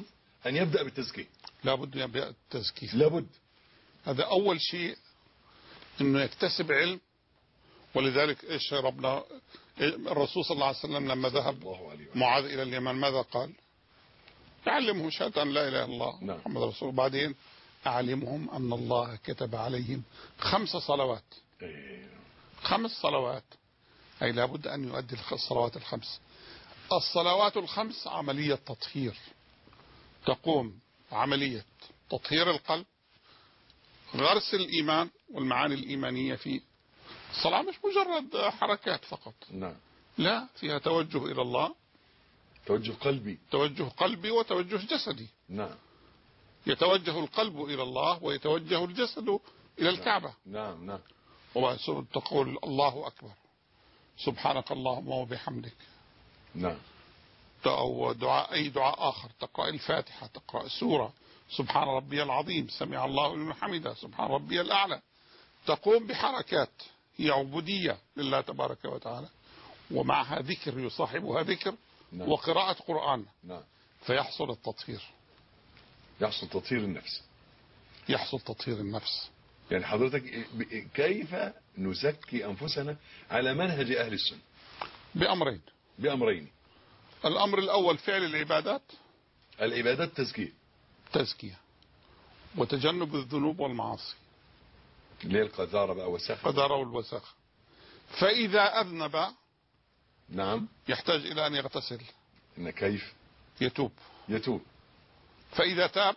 أن يبدأ بالتزكية. لابد أن يبدأ التزكية. لابد. هذا أول شيء، أنه يكتسب علم. ولذلك إيش ربنا الرسول صلى الله عليه وسلم لما ذهب معاذ إلى اليمن ماذا قال؟ يعلمهم شهادة أن لا إله إلا الله محمد رسول الله. بعدين أعلمهم أن الله كتب عليهم 5 صلوات. 5 صلوات، أي لابد أن يؤدي الصلوات ال5. الصلوات ال5 عملية تطهير، تقوم عملية تطهير القلب، غرس الإيمان والمعاني الإيمانية فيه. الصلاة مش مجرد حركات فقط، نعم، لا، فيها توجه إلى الله، توجه قلبي، توجه قلبي وتوجه جسدي. نعم، يتوجه القلب إلى الله ويتوجه الجسد إلى الكعبة. نعم نعم. تقول الله أكبر، سبحانك اللهم وبحمدك. نعم. أو دعاء، أي دعاء آخر، تقرأ الفاتحة، تقرأ سورة، سبحان ربي العظيم، سمع الله لمن حمده، سبحان ربي الأعلى. تقوم بحركات هي عبودية لله تبارك وتعالى، ومعها ذكر يصاحبها ذكر، نعم. وقراءة قرآن. نعم. فيحصل التطهير، يحصل تطهير النفس. يحصل تطهير النفس. يعني حضرتك كيف نزكي أنفسنا على منهج أهل السنة؟ بأمرين. بأمرين. الأمر الأول فعل العبادات. العبادات تزكية وتجنب الذنوب والمعاصي، اللي هي القذارة بقى والسخة. القذارة والوسخ. فإذا أذنب، نعم، يحتاج إلى أن يغتسل. إن كيف؟ يتوب. فإذا تاب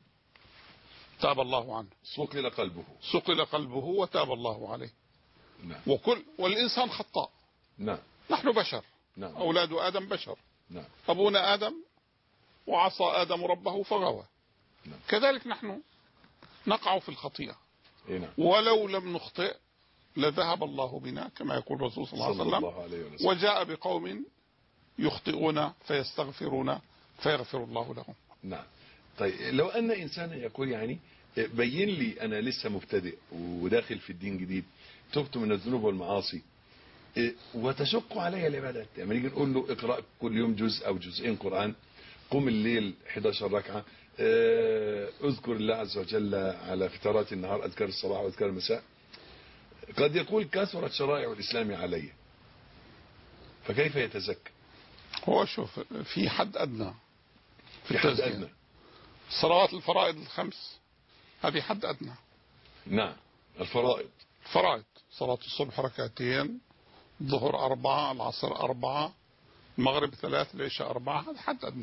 الله عنه، صقل قلبه وتاب الله عليه. نعم. والإنسان خطاء. نعم. نحن بشر. نعم. أولاد آدم بشر. نعم. أبونا آدم وعصى آدم ربه فغوى. نعم. كذلك نحن نقع في الخطيئة. نعم. ولو لم نخطئ لذهب الله بنا، كما يقول الرسول صلى الله عليه وسلم، وجاء بقوم يخطئون فيستغفرون فيغفر الله لهم. نعم. طيب لو أن إنسان يقول يعني بين لي أنا لسه مبتدئ وداخل في الدين جديد، تبت من الذنوب والمعاصي، وتشق علي العبادات، يعني نيجي نقول له اقرأ كل يوم جزء أو جزئين قرآن، قم الليل 11 ركعة، اذكر الله عز وجل على فترات النهار، أذكار الصباح وأذكار المساء، قد يقول كثرت شرائع الإسلام علي، فكيف يتزكى؟ هو شوف، في حد أدنى في التزكية. صلوات الفرائض ال5 هذه حد أدنى. نعم. الفرائض صلاة الصبح 2 الظهر 4 العصر 4 المغرب 3 العشاء 4، هذا حد أدنى.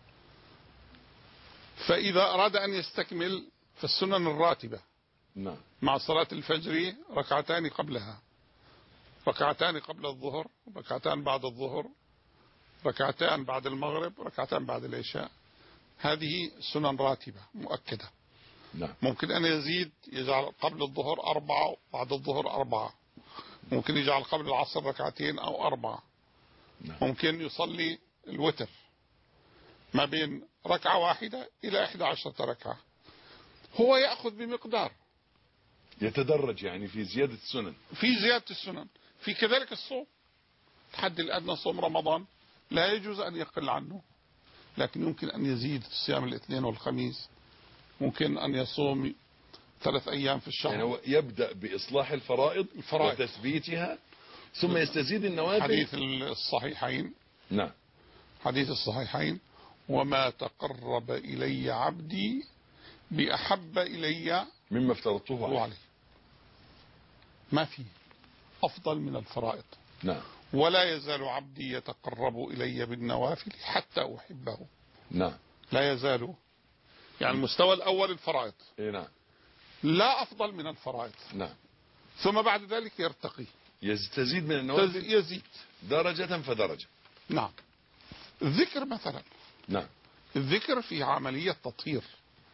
فإذا أراد أن يستكمل فالسنن الراتبة، نعم، مع صلاة الفجر 2 قبلها، 2 قبل الظهر، 2 بعد الظهر، 2 بعد المغرب، 2 بعد العشاء، هذه سنن راتبة مؤكدة. نعم. ممكن أن يزيد، يجعل قبل الظهر 4 وبعد الظهر 4، ممكن يجعل قبل العصر 2 أو 4. نعم. ممكن يصلي الوتر ما بين 1 إلى 11 ركعة. هو يأخذ بمقدار، يتدرج يعني في زيادة السنن، في كذلك الصوم، الحد الأدنى صوم رمضان لا يجوز أن يقل عنه، لكن يمكن أن يزيد صيام الاثنين والخميس، ممكن أن يصوم 3 أيام في الشهر. يعني هو يبدأ بإصلاح الفرائض وتثبيتها، ثم يستزيد النوافل. حديث الصحيحين. نعم. حديث الصحيحين: وما تقرب إلي عبدي بأحب إلي مما افترضته عليه. ما في أفضل من الفرائض. نعم. ولا يزال عبدي يتقرب إلي بالنوافل حتى أحبه. نعم. لا يزال، يعني المستوى الأول الفرائض. نعم. لا أفضل من الفرائض. نعم. ثم بعد ذلك يرتقي، تزيد من النوافل، يزيد درجة فدرجة. نعم. الذكر مثلا. نعم. الذكر في عملية تطهير،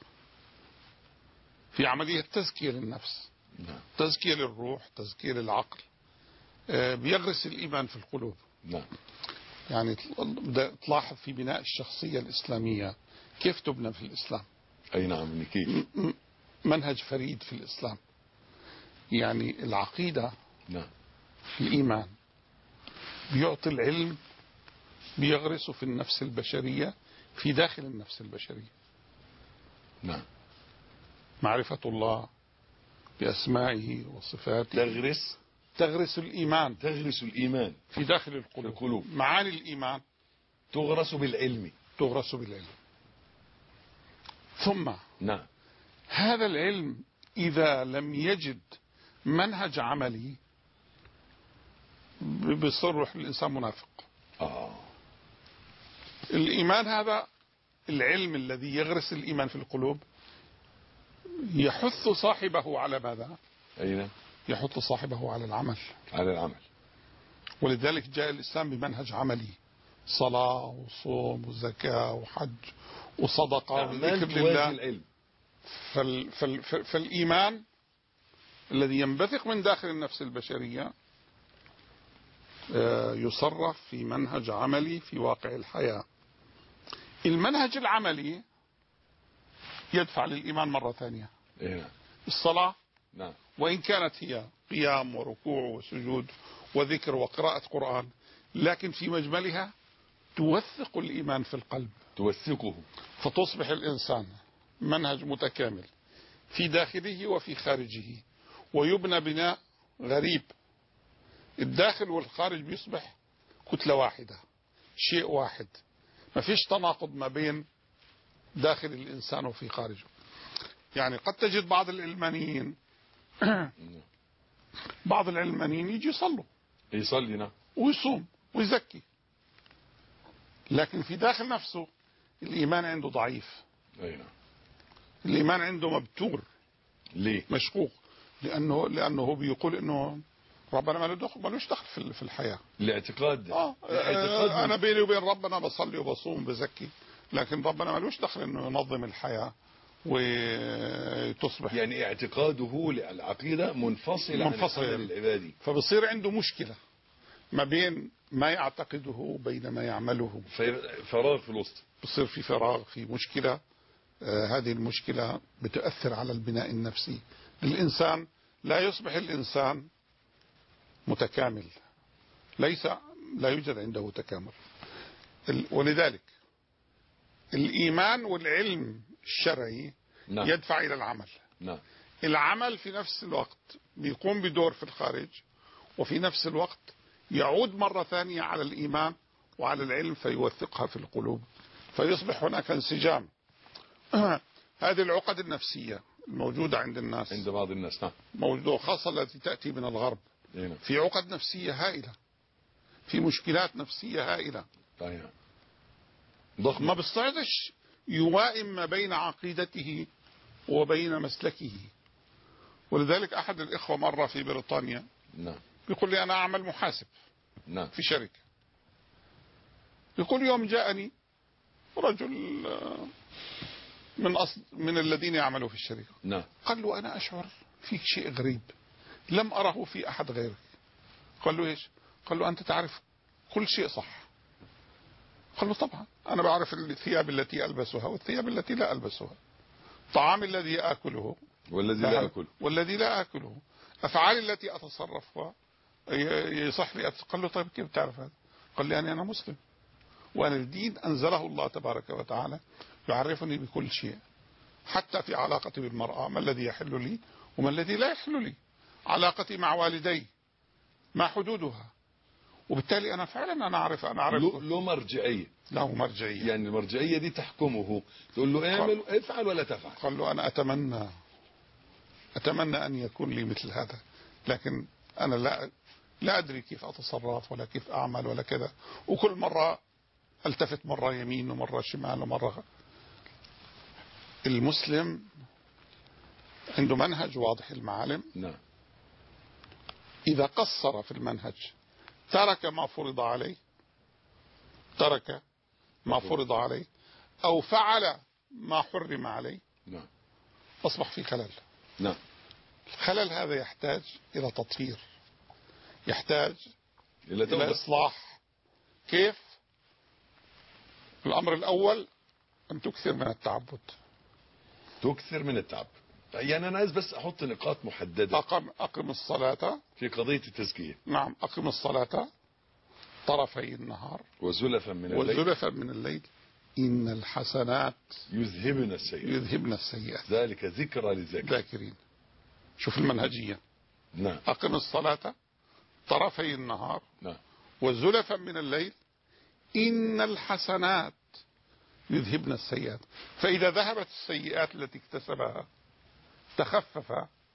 في عملية تزكية للنفس. نعم. تزكية للروح، تزكية للعقل، بيغرس الإيمان في القلوب. نعم. يعني تلاحظ في بناء الشخصية الإسلامية كيف تبنى في الإسلام. أي نعم. كيف؟ منهج فريد في الإسلام. يعني العقيدة، نعم، الإيمان بيعطي العلم، بيغرس في النفس البشرية، في داخل النفس البشرية. نعم. معرفة الله بأسمائه وصفاته تغرس الإيمان في داخل القلوب. معاني الإيمان تغرس بالعلم. ثم نعم. هذا العلم إذا لم يجد منهج عملي بيصير الإنسان منافق. الإيمان هذا العلم الذي يغرس الإيمان في القلوب يحث صاحبه على ماذا؟ أين؟ يحث صاحبه على العمل. ولذلك جاء الإسلام بمنهج عملي، صلاة وصوم وزكاة وحج وصدقة وذكر لله. العلم. فالإيمان الذي ينبثق من داخل النفس البشرية يصرف في منهج عملي في واقع الحياة. المنهج العملي يدفع للإيمان مرة ثانية. الصلاة نعم. وإن كانت هي قيام وركوع وسجود وذكر وقراءة قرآن، لكن في مجملها توثق الإيمان في القلب، توثقه، فتصبح الإنسان منهج متكامل في داخله وفي خارجه، ويبنى بناء غريب. الداخل والخارج بيصبح كتلة واحدة، شيء واحد، ما فيش تناقض ما بين داخل الإنسان وفي خارجه. يعني قد تجد بعض العلمانيين يجي يصلي ويصوم ويزكي، لكن في داخل نفسه الإيمان عنده ضعيف. الإيمان عنده مبتور. ليه؟ مشقوق. لأنه هو بيقول إنه ربنا مالوش دخل في الحياة. الاعتقاد. أنا بيني وبين ربنا بصلي وبصوم وبزكي، لكن ربنا مالوش دخل إنه ينظم الحياة وتصبح. يعني اعتقاده للعقيدة منفصل عن العمل العبادي، فبصير عنده مشكلة ما بين ما يعتقده وبين ما يعمله. فراغ في الوسط. بصير في فراغ، في مشكلة. هذه المشكلة بتؤثر على البناء النفسي للإنسان. لا يصبح الإنسان متكامل، لا يوجد عنده تكامل. ولذلك الإيمان والعلم الشرعي نعم. يدفع إلى العمل. نعم. العمل في نفس الوقت بيقوم بدور في الخارج، وفي نفس الوقت يعود مرة ثانية على الإيمان وعلى العلم فيوثقها في القلوب، فيصبح هناك انسجام. هذه العقد النفسية الموجودة عند الناس، عند بعض الناس، نعم، موجودة خاصة التي تأتي من الغرب. في عقد نفسية هائلة، في مشكلات نفسية هائلة ضخمة. ما بيستطيعش يوائم ما بين عقيدته وبين مسلكه. ولذلك أحد الإخوة مرة في بريطانيا نعم يقول لي أنا أعمل محاسب نعم في شركة. يقول يوم جاءني رجل من الذين يعملوا في الشركة. نعم. قال له أنا أشعر فيك شيء غريب لم أره في أحد غيرك. قال له إيش؟ قال له أنت تعرف كل شيء صح. قال له طبعا أنا بعرف الثياب التي ألبسها والثياب التي لا ألبسها، الطعام الذي أكله والذي لا أكله، أفعالي التي أتصرفها يصح لي. قال له طيب كيف تعرف هذا؟ قال لي أنا مسلم، وأنا الدين أنزله الله تبارك وتعالى يعرفني بكل شيء، حتى في علاقتي بالمرأة ما الذي يحل لي وما الذي لا يحل لي، علاقتي مع والدي ما حدودها. وبالتالي أنا فعلا أنا أعرف له مرجعية. له مرجعية، يعني المرجعية دي تحكمه، تقول له اعمل افعل ولا تفعل. قال له أنا أتمنى أن يكون لي مثل هذا، لكن أنا لا أدري كيف أتصرف ولا كيف أعمل ولا كذا، وكل مرة التفت مرة يمين ومرة شمال ومرة. المسلم عنده منهج واضح المعالم. نعم. إذا قصر في المنهج ترك ما فرض عليه أو فعل ما حرم عليه، نعم، أصبح في خلل. نعم. الخلل هذا يحتاج إلى تطهير، يحتاج إلى إصلاح. كيف؟ الأمر الأول أن تكثر من التعبد. يعني أنا عايز بس أحط نقاط محددة. أقم الصلاة في قضية التزكية. نعم، أقم الصلاة طرفي النهار وزلفا من الليل إن الحسنات يذهبن السيئات يذهبن السيئات ذلك ذكرى للذاكرين. ذاكرين. شوف المنهجية. نعم. أقم الصلاة طرفي النهار نعم. وزلفا من الليل إن الحسنات يذهبن السيئات. فإذا ذهبت السيئات التي اكتسبها تخفف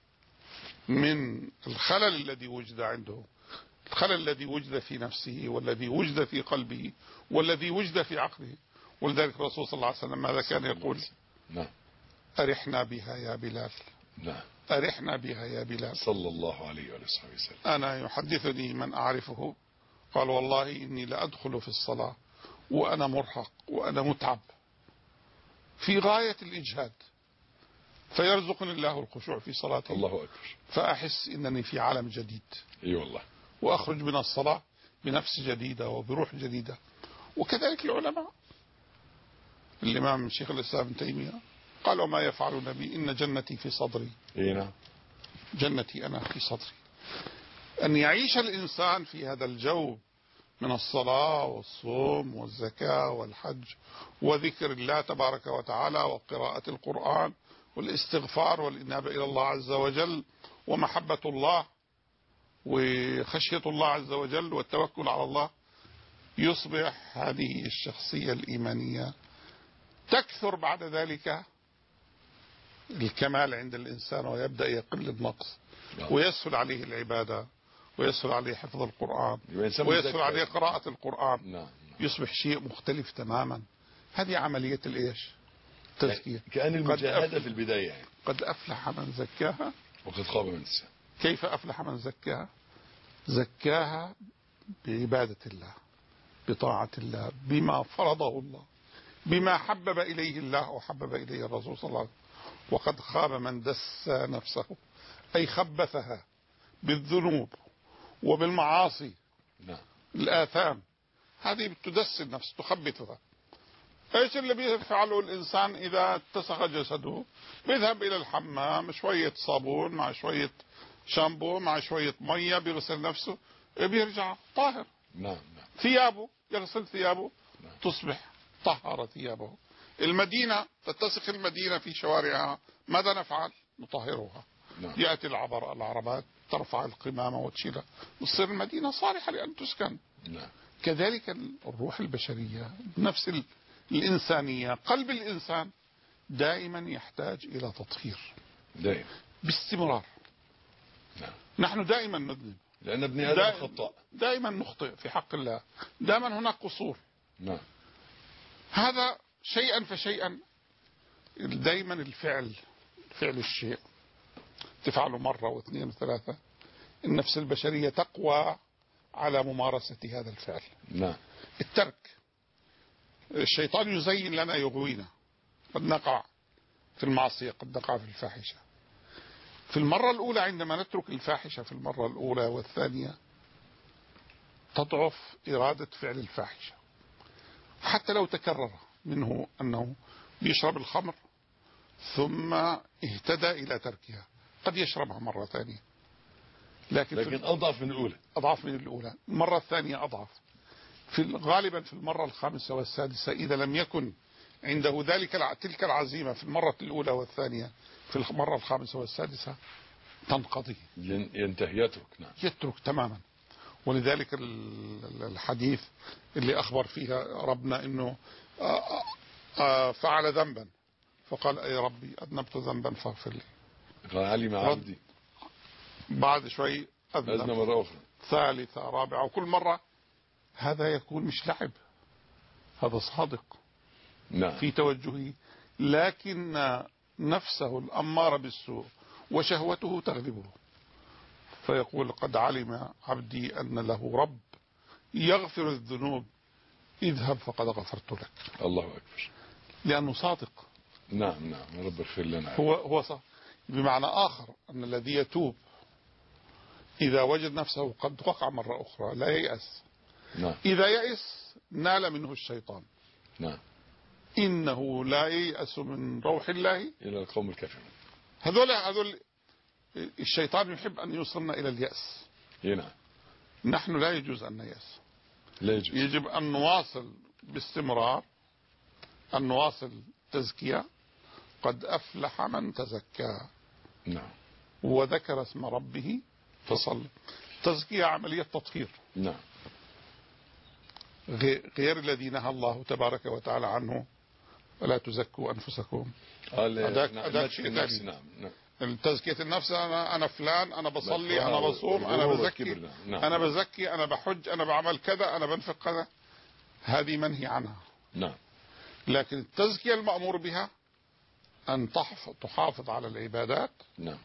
من الخلل الذي وجد عنده، الخلل الذي وجد في نفسه والذي وجد في قلبه والذي وجد في عقله. ولذلك الرسول صلى الله عليه وسلم ماذا كان يقول؟ نعم. أرحنا بها يا بلال. نعم. أرحنا بها يا بلال. صلى الله عليه وسلم. أنا يحدثني من أعرفه قال والله إني لأدخل في الصلاة وأنا مرهق وأنا متعب في غاية الإجهاد، فيرزقني الله الخشوع في صلاتي، الله أكبر، فأحس إنني في عالم جديد. أي والله. وأخرج من الصلاة بنفس جديدة وبروح جديدة. وكذلك العلماء، الإمام شيخ الإسلام ابن تيمية قال وما يفعلون بي إن جنتي في صدري. نعم. جنتي أنا في صدري. أن يعيش الإنسان في هذا الجو من الصلاة والصوم والزكاة والحج وذكر الله تبارك وتعالى وقراءة القرآن والاستغفار والإنابة إلى الله عز وجل ومحبة الله وخشية الله عز وجل والتوكل على الله، يصبح هذه الشخصية الإيمانية تكثر بعد ذلك الكمال عند الإنسان ويبدأ يقل النقص ويسهل عليه العبادة ويسهل عليه حفظ القرآن ويسهل عليه قراءة القرآن. يصبح شيء مختلف تماما. هذه عملية الإيش؟ تزكية. كأن المجاهدة في البداية يعني. قد أفلح من زكاها وقد خاب من دساها. كيف أفلح من زكاها؟ زكاها بعبادة الله، بطاعة الله، بما فرضه الله، بما حبب إليه الله وحبب إليه الرسول صلى الله عليه وسلم. وقد خاب من دس نفسه، أي خبثها بالذنوب وبالمعاصي. الآثام هذه بتدس النفس، تخبثها. ايش اللي بيفعله الانسان اذا اتسخ جسده؟ بيذهب الى الحمام، شوية صابون مع شوية شامبو مع شوية مية، بيغسل نفسه، بيرجع طاهر. ثيابه، يغسل ثيابه، تصبح طهر ثيابه. المدينة، تتسخ المدينة في شوارعها، ماذا نفعل؟ نطهرها. يأتي العربات ترفع القمامة وتشيلها، تصير المدينة صالحة لأن تسكن. كذلك الروح البشرية، نفس الإنسانية، قلب الإنسان دائما يحتاج إلى تطهير دائما باستمرار. نحن دائما نذنب، لأن ابن آدم خطاء، دائما نخطئ في حق الله، دائما هناك قصور. هذا شيئا فشيئا. دائما فعل الشيء تفعله مرة واثنين وثلاثة، النفس البشرية تقوى على ممارسة هذا الفعل. الترك، الشيطان يزين لنا، يغوينا. قد نقع في المعصية، قد نقع في الفاحشة. في المرة الأولى عندما نترك الفاحشة في المرة الأولى والثانية تضعف إرادة فعل الفاحشة، حتى لو تكرر منه أنه يشرب الخمر ثم اهتدى إلى تركها، قد يشربها مرة ثانية، لكن أضعف من الأولى. أضعف من الأولى. المرة الثانية أضعف. غالبا في المرة الخامسة والسادسة إذا لم يكن عنده تلك العزيمة في المرة الأولى والثانية، في المرة الخامسة والسادسة تنقضي، ينتهي، يترك تماما. ولذلك الحديث اللي أخبر فيها ربنا إنه فعل ذنبا فقال أي ربي أذنبت ذنبا فاغفر لي. قال علم عبدي. بعد شوي أذنب مرة أخرى، ثالثة، رابعة، وكل مرة. هذا يكون مش لعب، هذا صادق في توجهه، لكن نفسه الأمارة بالسوء وشهوته تغلبه، فيقول قد علم عبدي أن له رب يغفر الذنوب، اذهب فقد غفرت لك. الله أكبر. لأنه صادق. نعم رب اغفر لنا. هو صادق. بمعنى آخر أن الذي يتوب إذا وجد نفسه قد وقع مرة أخرى لا ييأس. إذا يأس نال منه الشيطان. إنه لا ييأس من روح الله إلى القوم الكافرون. هذول الشيطان يحب أن يوصلنا إلى اليأس. نحن لا يجوز أن نيأس، لا يجوز. يجب أن نواصل باستمرار أن نواصل تزكية. قد أفلح من تزكى نعم. وذكر اسم ربه فصلى. تزكية عملية تطهير. نعم. غير الذي نهى الله تبارك وتعالى عنه ولا تزكوا أنفسكم. أداك شيء ثاني. نعم. التزكية النفس، أنا فلان، أنا بصلي، أنا بصوم، أنا بزكي، أنا بزكي، أنا بحج، أنا بعمل كذا، أنا بنفق كذا، هذه منهي عنها. نعم. لكن التزكية المأمور بها أن تحافظ على العبادات. نعم.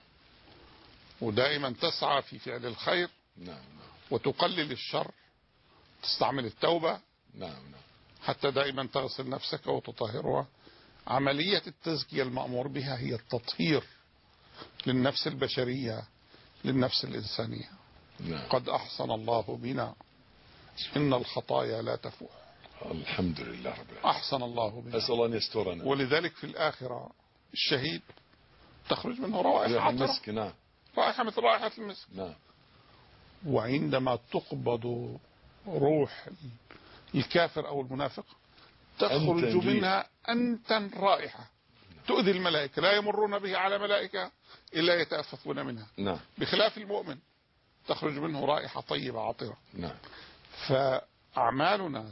ودائما تسعى في فعل الخير. نعم. وتقلل الشر، تستعمل التوبة. نعم. حتى دائما تغسل نفسك وتطهرها. عملية التزكية المأمور بها هي التطهير للنفس البشرية، للنفس الإنسانية. نعم. قد أحسن الله بنا إن الخطايا لا تفوح. الحمد لله رب العالمين. أحسن الله بنا. أسأل الله أن يسترنا. ولذلك في الآخرة الشهيد تخرج منه روائح المسك. نعم. رائحة مثل رائحة المسك. نعم. وعندما تقبض روح الكافر أو المنافق تخرج منها أنتا رائحة تؤذي الملائكة، لا يمرون به على ملائكة إلا يتأففون منها. نعم. بخلاف المؤمن تخرج منه رائحة طيبة عطرة. نعم. فأعمالنا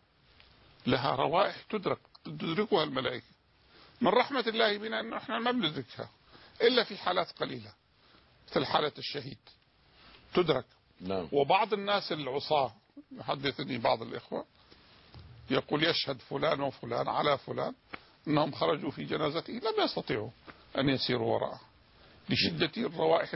لها روائح تدركها الملائكة. من رحمة الله بنا أن احنا ما بندركها إلا في حالات قليلة، مثل حالة الشهيد تدرك. نعم. وبعض الناس العصاة، يحدثني بعض الإخوة يقول يشهد فلان وفلان على فلان أنهم خرجوا في جنازته لم يستطيعوا أن يسيروا وراءه لشدة الروائح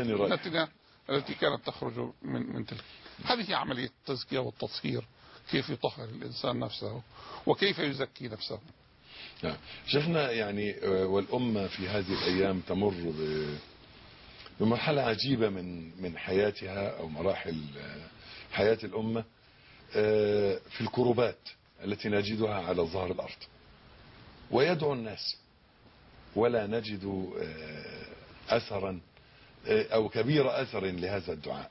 التي كانت تخرج من تلك. هذه عملية التزكية والتطهير، كيف يطهر الإنسان نفسه وكيف يزكي نفسه. نعم. شيخنا، يعني والأمة في هذه الأيام تمر بمرحلة عجيبة من حياتها أو مراحل حياة الأمة في الكروبات التي نجدها على ظهر الأرض، ويدعو الناس ولا نجد أثرا أو كبير أثر لهذا الدعاء.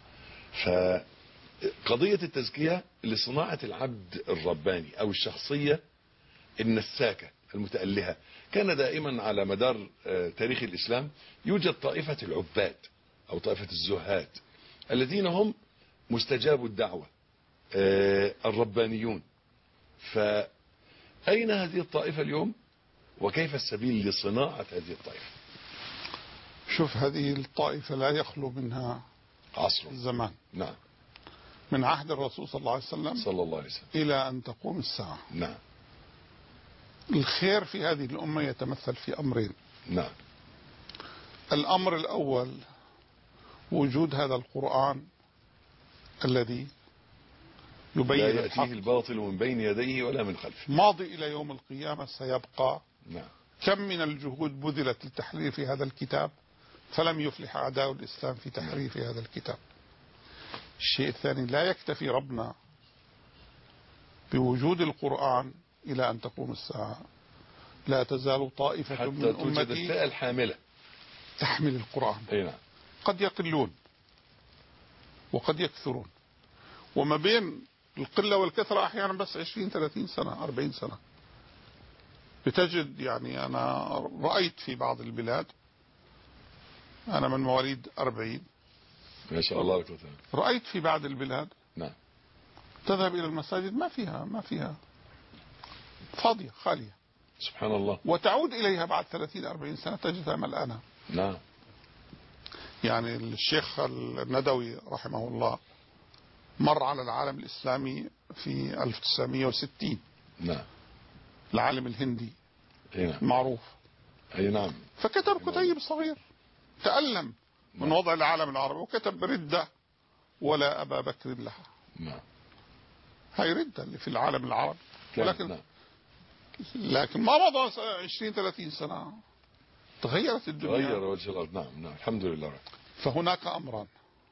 فقضية التزكية لصناعة العبد الرباني أو الشخصية النساكة المتألهة، كان دائما على مدار تاريخ الإسلام يوجد طائفة العباد أو طائفة الزهاد الذين هم مستجاب الدعوة الربانيون. فأين هذه الطائفة اليوم وكيف السبيل لصناعة هذه الطائفة؟ شوف، هذه الطائفة لا يخلو منها عصر الزمان. نعم. من عهد الرسول صلى الله عليه وسلم إلى أن تقوم الساعة. نعم. الخير في هذه الأمة يتمثل في أمرين. نعم. الأمر الأول وجود هذا القرآن الذي يبين لا يأتيه الحق، الباطل من بين يديه ولا من خلفه، ماضي إلى يوم القيامة سيبقى. نعم. كم من الجهود بذلت لتحريف هذا الكتاب فلم يفلح أعداء الإسلام في تحريف هذا الكتاب. الشيء الثاني، لا يكتفي ربنا بوجود القرآن إلى أن تقوم الساعة، لا تزال طائفة من حتى توجد أمتي الفئة الحاملة تحمل القرآن. أي نعم. قد يقلون وقد يكثرون، وما بين القلة والكثرة أحيانا بس 20-30 سنة 40 سنة. بتجد، يعني أنا رأيت في بعض البلاد، أنا من مواليد 40، ما شاء الله. رأيت في بعض البلاد نعم تذهب إلى المساجد ما فيها فاضية خالية، سبحان الله، وتعود إليها بعد 30-40 سنة تجدها ملآنة. نعم. يعني الشيخ الندوي رحمه الله مر على العالم الإسلامي في 1960. نعم. العالم الهندي نعم. معروف. أي نعم. فكتب كتيب صغير تألم من وضع العالم العربي، وكتب ردة ولا أبا بكر لها. نعم. هاي ردة اللي في العالم العربي، ولكن نعم. لكن ما مضى 20-30 سنة تغيرت الدنيا، تغير وجه الأرض. نعم نعم، الحمد لله. فهناك أمران،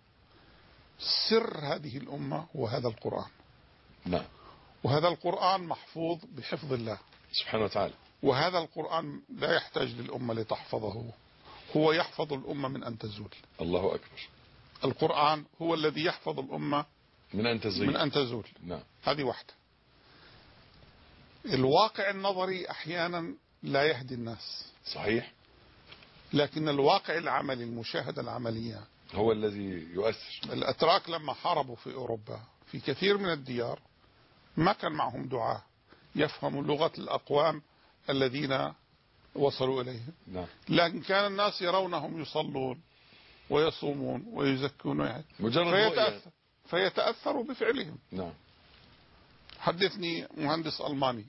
سر هذه الأمة هو هذا القرآن. نعم. وهذا القرآن محفوظ بحفظ الله سبحانه وتعالى. وهذا القرآن لا يحتاج للأمة لتحفظه، هو يحفظ الأمة من أن تزول. الله أكبر. القرآن هو الذي يحفظ الأمة من أن تزول. من أن تزول. نعم. هذه واحدة. الواقع النظري أحيانا لا يهدي الناس، صحيح. لكن الواقع العملي، المشاهدة العملية، هو الذي يؤثر. الأتراك لما حاربوا في أوروبا في كثير من الديار ما كان معهم دعاة يفهموا لغة الأقوام الذين وصلوا إليهم، نعم. لكن كان الناس يرونهم يصلون ويصومون ويزكون مجرد فيتأثروا بفعلهم. نعم. حدثني مهندس ألماني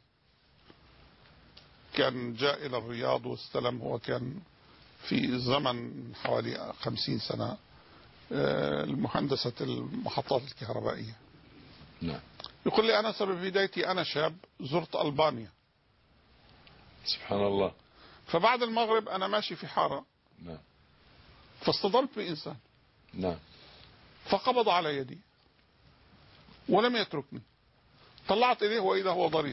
كان جاء إلى الرياض واستلم، هو كان في زمن حوالي 50 سنة المهندسة المحطات الكهربائية. نعم. يقول لي أنا سبب بدايتي أنا شاب زرت ألبانيا، سبحان الله. فبعد المغرب أنا ماشي في حارة، نعم. فاصطدمت بإنسان، نعم. فقبض على يدي ولم يتركني، طلعت إليه وإذا هو ضرير.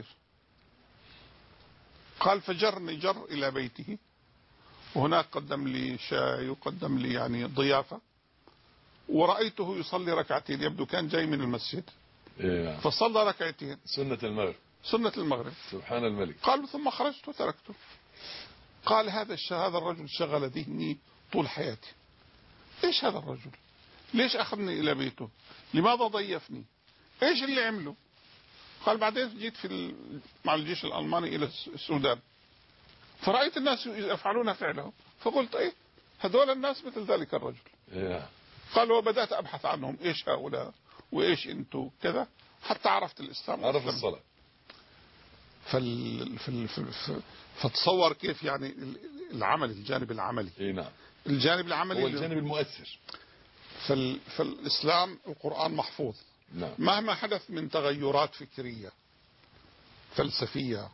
قال فجرني جر إلى بيته، وهناك قدم لي شاي وقدم لي يعني ضيافة، ورأيته يصلي ركعتين، يبدو كان جاي من المسجد. إيه. فصلى ركعتين سنة المغرب. سنة المغرب. سبحان الملك. قال ثم خرجت وتركته. قال هذا الرجل شغل ذهني طول حياتي. ايش هذا الرجل؟ ليش اخذني الى بيته؟ لماذا ضيفني؟ ايش اللي عمله؟ قال بعدين جيت مع الجيش الألماني الى السودان، فرأيت الناس يفعلون فعله، فقلت ايه هذول الناس مثل ذلك الرجل. إيه. قال وبدأت أبحث عنهم، إيش هؤلاء وإيش أنتوا كذا، حتى عرفت الإسلام، عرف الصلاة. فتصور كيف يعني العمل، الجانب العملي. إيه نعم. الجانب العملي هو الجانب المؤثر. فالإسلام القرآن محفوظ. نعم. مهما حدث من تغيرات فكرية فلسفية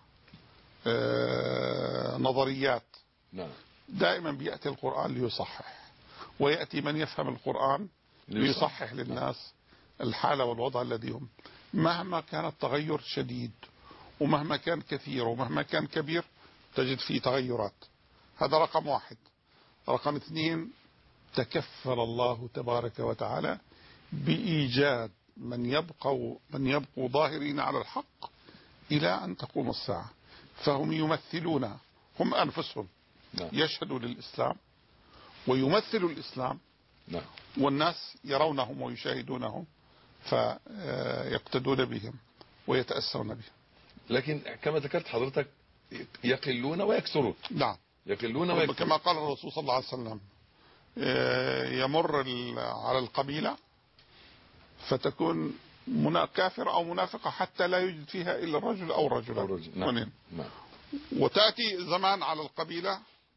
نظريات، نعم. دائما بيأتي القرآن ليصحح، ويأتي من يفهم القرآن ليصحح للناس الحالة والوضع الذي هم. مهما كان التغير شديد ومهما كان كثير ومهما كان كبير تجد فيه تغيرات. هذا رقم واحد. رقم اثنين، تكفل الله تبارك وتعالى بإيجاد من يبقوا ظاهرين على الحق إلى أن تقوم الساعة، فهم يمثلون، هم أنفسهم يشهدوا للإسلام ويمثلوا الإسلام. نعم. والناس يرونهم ويشاهدونهم فيقتدون بهم ويتأثرون بهم. لكن كما ذكرت حضرتك يقلون ويكثرون. نعم. يقلون ويكثرون كما قال الرسول صلى الله عليه وسلم يمر على القبيلة فتكون كافر أو منافقة حتى لا يوجد فيها إلا الرجل أو الرجلان. نعم. نعم. وتأتي زمان على القبيلة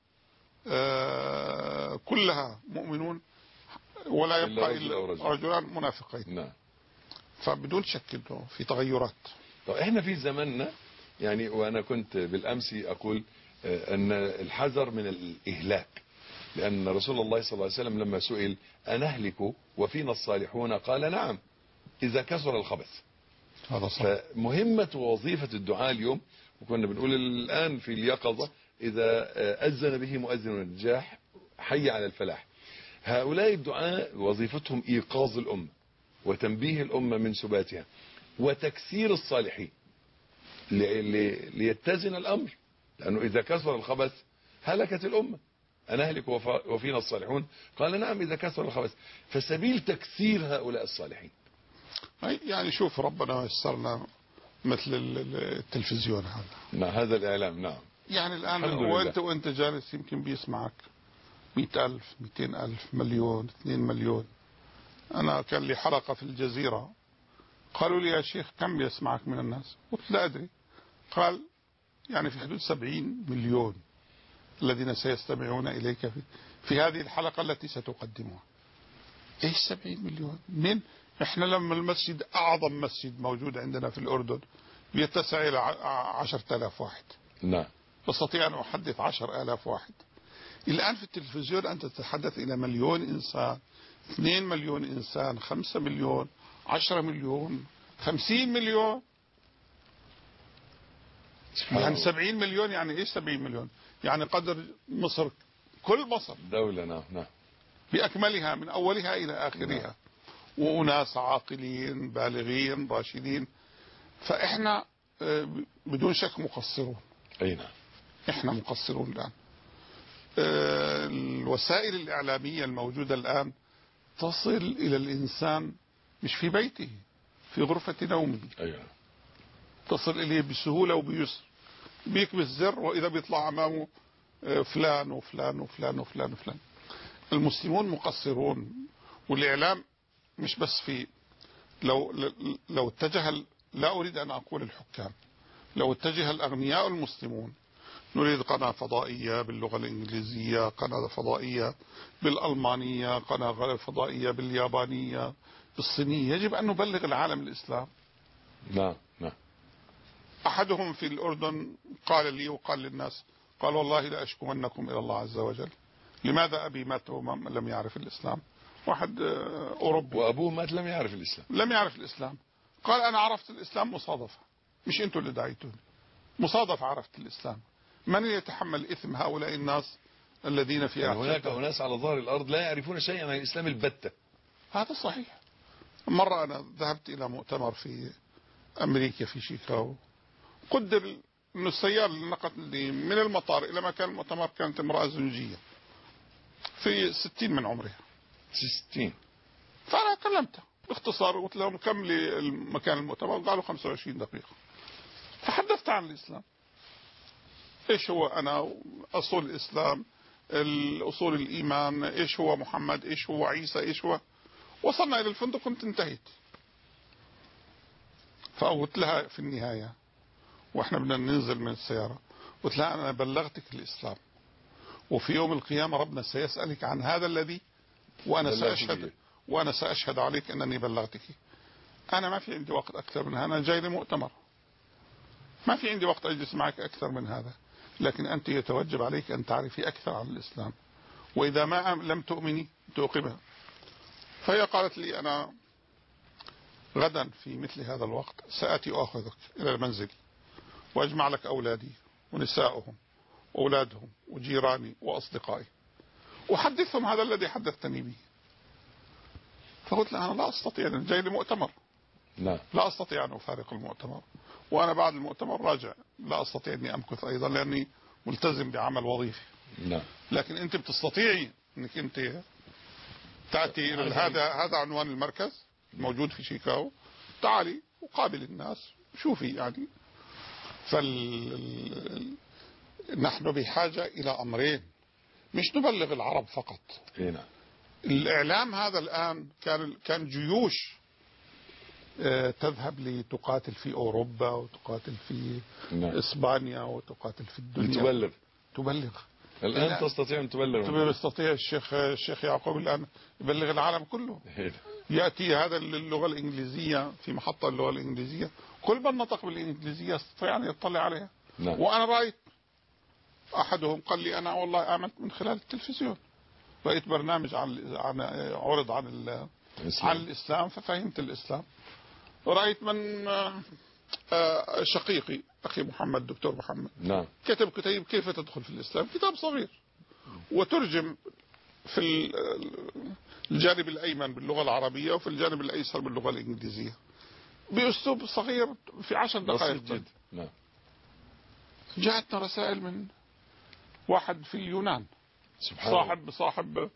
كلها مؤمنون ولا يبقى إلا رجلان منافقين. نعم. فبدون شك في تغيرات. طب احنا في زماننا يعني، وانا كنت بالامس اقول ان الحذر من الاهلاك، لان رسول الله صلى الله عليه وسلم لما سئل أنهلك وفينا الصالحون قال نعم اذا كثر الخبث. هذا صح. فمهمة ووظيفة الدعاء اليوم، وكنا بنقول الان في اليقظة اذا اذن به مؤذن النجاح حي على الفلاح. هؤلاء الدعاء وظيفتهم ايقاظ الامة وتنبيه الامة من سباتها وتكثير الصالحين ليتزن الامر، لانه اذا كثر الخبث هلكت الامة. أنهلك وفينا الصالحون قال نعم اذا كثر الخبث. فسبيل تكثير هؤلاء الصالحين يعني شوف ربنا يسرنا مثل التلفزيون هذا. نعم. هذا الاعلام. نعم. يعني الان وانت جالس يمكن بيسمعك 100,000 200,000 مليون 2 مليون. انا كان لي حلقة في الجزيرة قالوا لي يا شيخ كم يسمعك من الناس؟ قلت لا أدري. قال يعني في حدود 70 مليون الذين سيستمعون إليك في هذه الحلقة التي ستقدمها. ايش 70 مليون؟ من احنا لما المسجد أعظم مسجد موجود عندنا في الأردن بيتسع إلى 10,000 واحد. نعم. بستطيع أن أحدث 10,000 واحد. الآن في التلفزيون أنت تتحدث إلى 1,000,000 إنسان 2 مليون إنسان 5 مليون 10 مليون 50 مليون. يعني 70 مليون يعني ايش 70 مليون؟ يعني قدر مصر، كل مصر دولة. نعم. نعم. بأكملها من أولها إلى آخرها. نعم. وأناس عاقلين بالغين راشدين. فإحنا بدون شك مقصرون. أي نعم. احنا مقصرون الآن. الوسائل الإعلامية الموجودة الآن تصل إلى الإنسان مش في بيته، في غرفة نومه. أي نعم. تصل إليه بسهولة وبيسر، بيكبس زر وإذا بيطلع أمامه فلان وفلان وفلان وفلان وفلان. المسلمون مقصرون، والإعلام مش بس في لو اتجه، لا أريد أن أقول الحكام، لو اتجه الأغنياء المسلمون، نريد قناة فضائية باللغة الإنجليزية، قناة فضائية بالألمانية، قناة فضائية باليابانية، بالصينية، يجب أن نبلغ العالم الإسلام. نعم نعم. أحدهم في الأردن قال لي وقال للناس، قال والله لا أشكونكم إلى الله عز وجل. لماذا أبي مات لم يعرف الإسلام؟ واحد أوروبي وأبوه مات لم يعرف الإسلام. لم يعرف الإسلام. قال أنا عرفت الإسلام مصادفة، مش أنتوا اللي دعيتوني، مصادفة عرفت الإسلام. من يتحمل إثم هؤلاء الناس الذين في يعني هناك أناس على ظهر الأرض لا يعرفون شيئا عن الإسلام البتة. هذا صحيح. مرة أنا ذهبت إلى مؤتمر في أمريكا في شيكاغو، قدر أن السيارة اللي نقلتني من المطار إلى مكان المؤتمر كانت امرأة زنجية في 60 من عمرها. 60. فأنا كلمتها باختصار، قلت لهم كم لمكان المؤتمر؟ قالوا 25 دقيقة. فحدثت عن الإسلام، إيش هو أنا، أصول الإسلام، الأصول الإيمان، إيش هو محمد، إيش هو عيسى، إيش هو. وصلنا إلى الفندق كنت انتهيت. فقلت لها في النهاية وإحنا بدنا ننزل من السيارة، قلت لها أنا بلغتك الإسلام، وفي يوم القيامة ربنا سيسألك عن هذا الذي وأنا سأشهد عليك أنني بلغتك. أنا ما في عندي وقت أكثر من هذا، أنا جاي لمؤتمر، ما في عندي وقت أجلس معك أكثر من هذا، لكن أنت يتوجب عليك أن تعرفي أكثر عن الإسلام، وإذا ما لم تؤمني توقبها. فهي قالت لي أنا غدا في مثل هذا الوقت سأتي أخذك إلى المنزل وأجمع لك أولادي ونسائهم وأولادهم وجيراني وأصدقائي وحدثهم هذا الذي حدثتني به. فقلت لها أنا لا أستطيع، أنا جاي لمؤتمر، لا أستطيع أن أفارق المؤتمر، وأنا بعد المؤتمر راجع لا أستطيع أني أمكث أيضا لأني ملتزم بعمل وظيفي. لكن أنت بتستطيعي أنك أنت تأتي إلى هذا عنوان المركز موجود في شيكاغو، تعالي وقابل الناس شوفي يعني. نحن بحاجة إلى أمرين، مش نبلغ العرب فقط. الإعلام هذا الآن كان جيوش تذهب لتقاتل في أوروبا وتقاتل في إسبانيا وتقاتل في الدنيا. تبلغ. الآن تستطيع أن تبلغ. يستطيع الشيخ يعقوب الآن يبلغ العالم كله. يأتي هذا اللغة الإنجليزية في محطة اللغة الإنجليزية، كل من نطق بالإنجليزية يستطيع أن يطلع عليها. وأنا رأيت أحدهم قال لي أنا والله آمنت من خلال التلفزيون، رأيت برنامج عرض عن الإسلام ففهمت الإسلام. رأيت من شقيقي أخي محمد، دكتور محمد، كتب كتاب كيف تدخل في الإسلام، كتاب صغير وترجم في الجانب الأيمن باللغة العربية وفي الجانب الأيسر باللغة الإنجليزية بأسلوب صغير في 10 دقائق. جاءتنا رسائل من واحد في اليونان، صاحب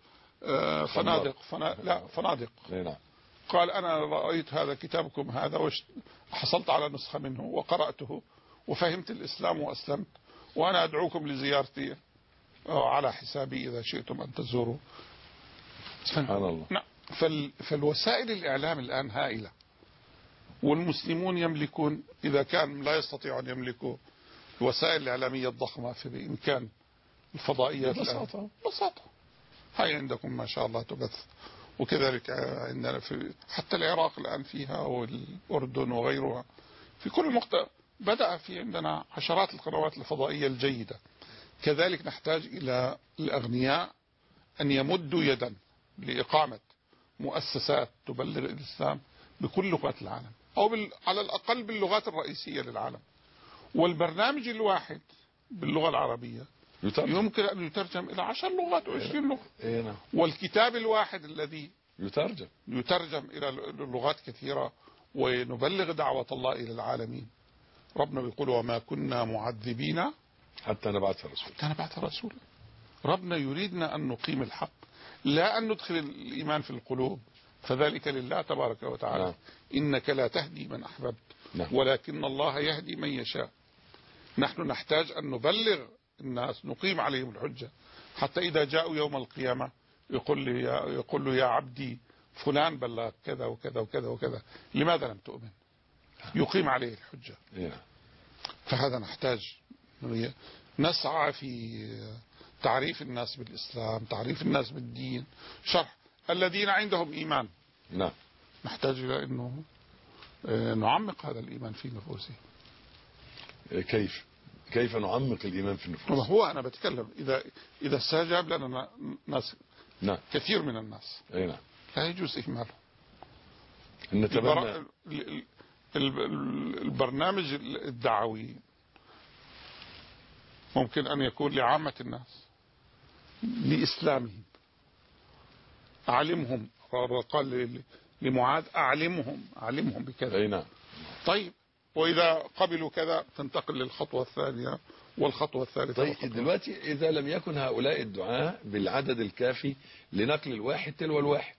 فنادق. قال أنا رأيت هذا كتابكم هذا وحصلت على نسخة منه وقرأته وفهمت الإسلام وأسلمت، وأنا أدعوكم لزيارتي على حسابي إذا شئتم أن تزوروا. سبحان الله. فالوسائل الإعلام الآن هائلة، والمسلمون يملكون، إذا كان لا يستطيعون أن يملكوا الوسائل الإعلامية الضخمة فبإمكان الفضائيات ببساطة. هاي عندكم ما شاء الله تبث، وكذلك عندنا حتى العراق الآن فيها، والأردن وغيرها، في كل بدأ في عندنا عشرات القنوات الفضائية الجيدة. كذلك نحتاج إلى الأغنياء أن يمدوا يدا لإقامة مؤسسات تبلغ الإسلام بكل لغات العالم، أو على الأقل باللغات الرئيسية للعالم. والبرنامج الواحد باللغة العربية يمكن أن يترجم إلى 10 لغات و20 لغة. والكتاب الواحد الذي يترجم إلى لغات كثيرة ونبلغ دعوة الله إلى العالمين. ربنا بيقول وما كنا معذبين حتى نبعث رسول. حتى نبعث رسولا. ربنا يريدنا أن نقيم الحق، لا أن ندخل الإيمان في القلوب، فذلك لله تبارك وتعالى. نعم. إنك لا تهدي من أحببت نعم. ولكن الله يهدي من يشاء. نحن نحتاج أن نبلغ الناس، نقيم عليهم الحجة، حتى إذا جاءوا يوم القيامة يقول له يا عبدي فلان بلغ كذا وكذا وكذا وكذا، لماذا لم تؤمن؟ يقيم عليه الحجة. فهذا نحتاج نسعى في تعريف الناس بالإسلام، تعريف الناس بالدين، شرح الذين عندهم إيمان. نعم. نحتاج إلى أنه نعمق هذا الإيمان في نفوسهم. كيف نعمق الإيمان في النفوس؟ هو أنا بتكلم إذا استجاب لنا ناس. نعم. كثير من الناس. نعم. لا يجوز إهماله. نتبنى البرنامج الدعوي ممكن أن يكون لعامة الناس، لإسلامهم، أعلمهم. قال لمعاذ أعلمهم بكذا. أي نعم. طيب، وإذا قبلوا كذا تنتقل للخطوة الثانية والخطوة الثالثة. طيب دلوقتي إذا لم يكن هؤلاء الدعاة بالعدد الكافي لنقل الواحد تلو الواحد،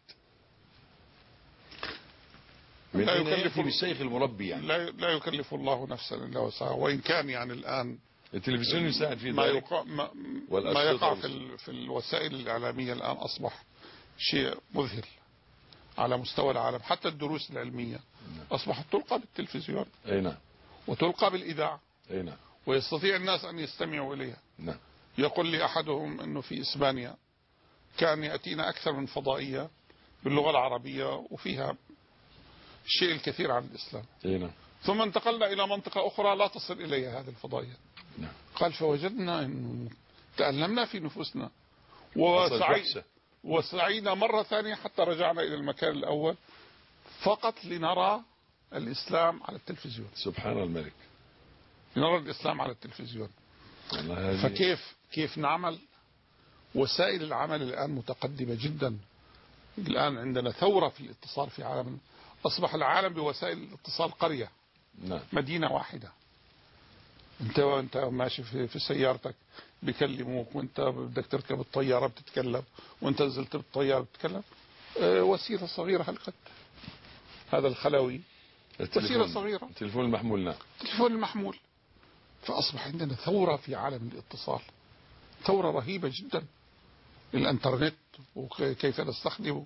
من أين يأتي بالشيخ المربي يعني؟ لا يكلف الله نفسا إلا وسعها، وإن كان يعني الآن التلفزيون يساعد في ذلك. ما يقع في الوسائل الإعلامية الآن أصبح شيء مذهل على مستوى العالم. حتى الدروس العلمية أصبحت تلقى بالتلفزيون. أي نعم. وتلقى بالإذاعة. أي نعم. ويستطيع الناس أن يستمعوا إليها. نعم. يقول لي أحدهم أنه في إسبانيا كان يأتينا أكثر من فضائية باللغة العربية وفيها الشيء الكثير عن الإسلام. أي نعم. ثم انتقلنا إلى منطقة أخرى لا تصل إليها هذه الفضائية. نعم. قال فوجدنا أنه تألمنا في نفوسنا وسعينا مرة ثانية حتى رجعنا إلى المكان الأول فقط لنرى الإسلام على التلفزيون. سبحان الملك. لنرى الإسلام على التلفزيون. فكيف نعمل؟ وسائل العمل الآن متقدمة جدا. الآن عندنا ثورة في الاتصال في عالم. أصبح العالم بوسائل الاتصال قرية. نعم. مدينة واحدة. انت ماشي في سيارتك بيكلموك، وانت بدك تركب الطيارة بتتكلم، وانت نزلت بالطيارة بتتكلم. وسيلة صغيرة هالقد، هذا الخلوي وسيلة صغيرة. التليفون المحمول. نعم. التليفون المحمول. فأصبح عندنا ثورة في عالم الاتصال، ثورة رهيبة جدا. الانترنت وكيف نستخدمه،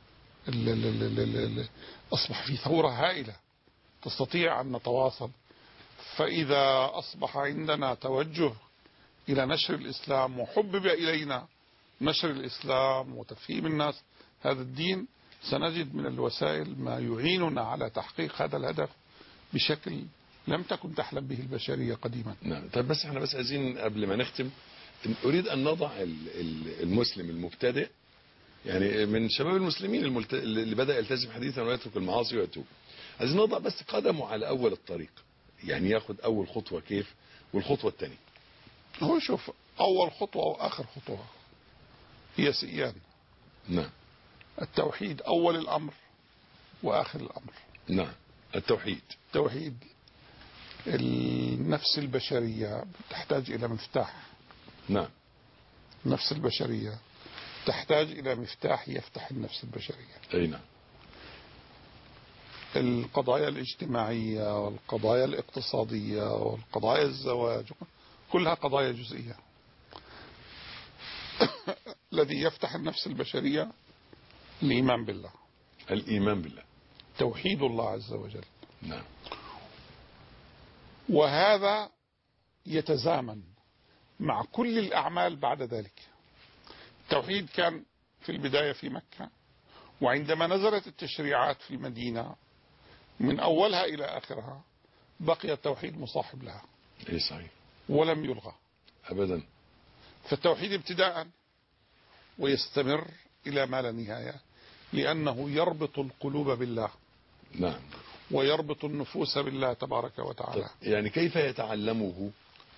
أصبح في ثورة هائلة تستطيع أن نتواصل. فإذا أصبح عندنا توجه إلى نشر الإسلام وحبب إلينا نشر الإسلام وتفهيم الناس هذا الدين، سنجد من الوسائل ما يعيننا على تحقيق هذا الهدف بشكل لم تكن تحلم به البشرية قديما. نعم. طيب بس احنا عايزين قبل ما نختم، أريد أن نضع المسلم المبتدئ، يعني من شباب المسلمين اللي بدأ يلتزم حديثا ويترك المعاصي ويتوب، عايزين نضع بس قدمه على أول الطريق، يعني ياخد أول خطوة كيف والخطوة الثانية. هو شوف، أول خطوة وآخر خطوة هي سيان. نعم. التوحيد أول الأمر وآخر الأمر. نعم. التوحيد. توحيد النفس البشرية تحتاج إلى مفتاح. نعم. النفس البشرية تحتاج إلى مفتاح يفتح النفس البشرية. أي نعم. القضايا الاجتماعية والقضايا الاقتصادية والقضايا الزواج كلها قضايا جزئية. الذي يفتح النفس البشرية الإيمان بالله. الإيمان بالله. توحيد الله عز وجل. نعم. وهذا يتزامن مع كل الأعمال بعد ذلك. التوحيد كان في البداية في مكة، وعندما نزلت التشريعات في المدينة من أولها إلى آخرها بقي التوحيد مصاحب لها. إيه صحيح. ولم يلغى أبدا. فالتوحيد ابتداء ويستمر إلى ما لا نهاية، لأنه يربط القلوب بالله. نعم. ويربط النفوس بالله تبارك وتعالى. يعني كيف يتعلمه؟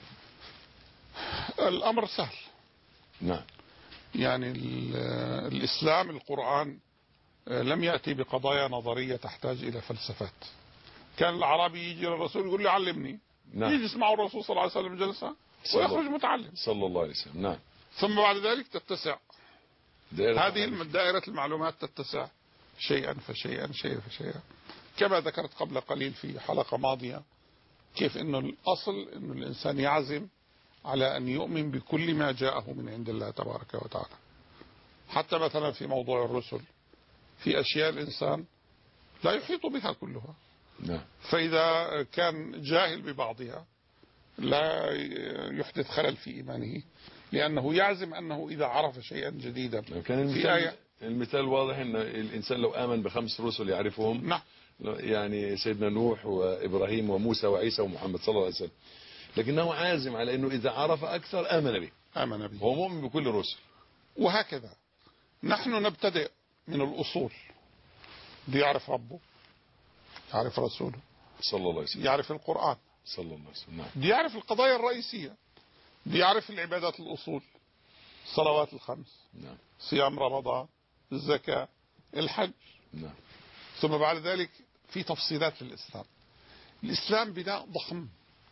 الأمر سهل. نعم. يعني الإسلام القرآن لم يأتي بقضايا نظرية تحتاج إلى فلسفات. كان العربي يجي للرسول يقول له علمني، نعم. يجلس معه الرسول صلى الله عليه وسلم جلسة ويخرج متعلم صلى الله عليه وسلم. نعم. ثم بعد ذلك تتسع هذه المعارف. دائرة المعلومات، تتسع شيئا فشيئا شيئا فشيئا، كما ذكرت قبل قليل في حلقة ماضية كيف انه الاصل انه الانسان يعزم على ان يؤمن بكل ما جاءه من عند الله تبارك وتعالى. حتى مثلا في موضوع الرسل في اشياء الانسان لا يحيط بها كلها، نعم. فاذا كان جاهل ببعضها لا يحدث خلل في ايمانه، لانه يعزم انه اذا عرف شيئا جديدا. كان في آية المثال واضح ان الانسان لو امن ب5 رسل يعرفهم، نعم، يعني سيدنا نوح وابراهيم وموسى وعيسى ومحمد صلى الله عليه وسلم، لكنه عازم على انه اذا عرف اكثر امن به، امن به، هو مؤمن بكل الرسل. وهكذا نحن نبتدئ من الاصول، بيعرف ربه، يعرف رسوله صلى الله عليه وسلم، يعرف القرآن صلى الله عليه وسلم. نعم. بيعرف القضايا الرئيسية، بيعرف العبادات الأصول، الصلوات ال5، نعم. صيام رمضان، الزكاة، الحج. نعم. ثم بعد ذلك في تفصيلات في الإسلام. الإسلام بناء ضخم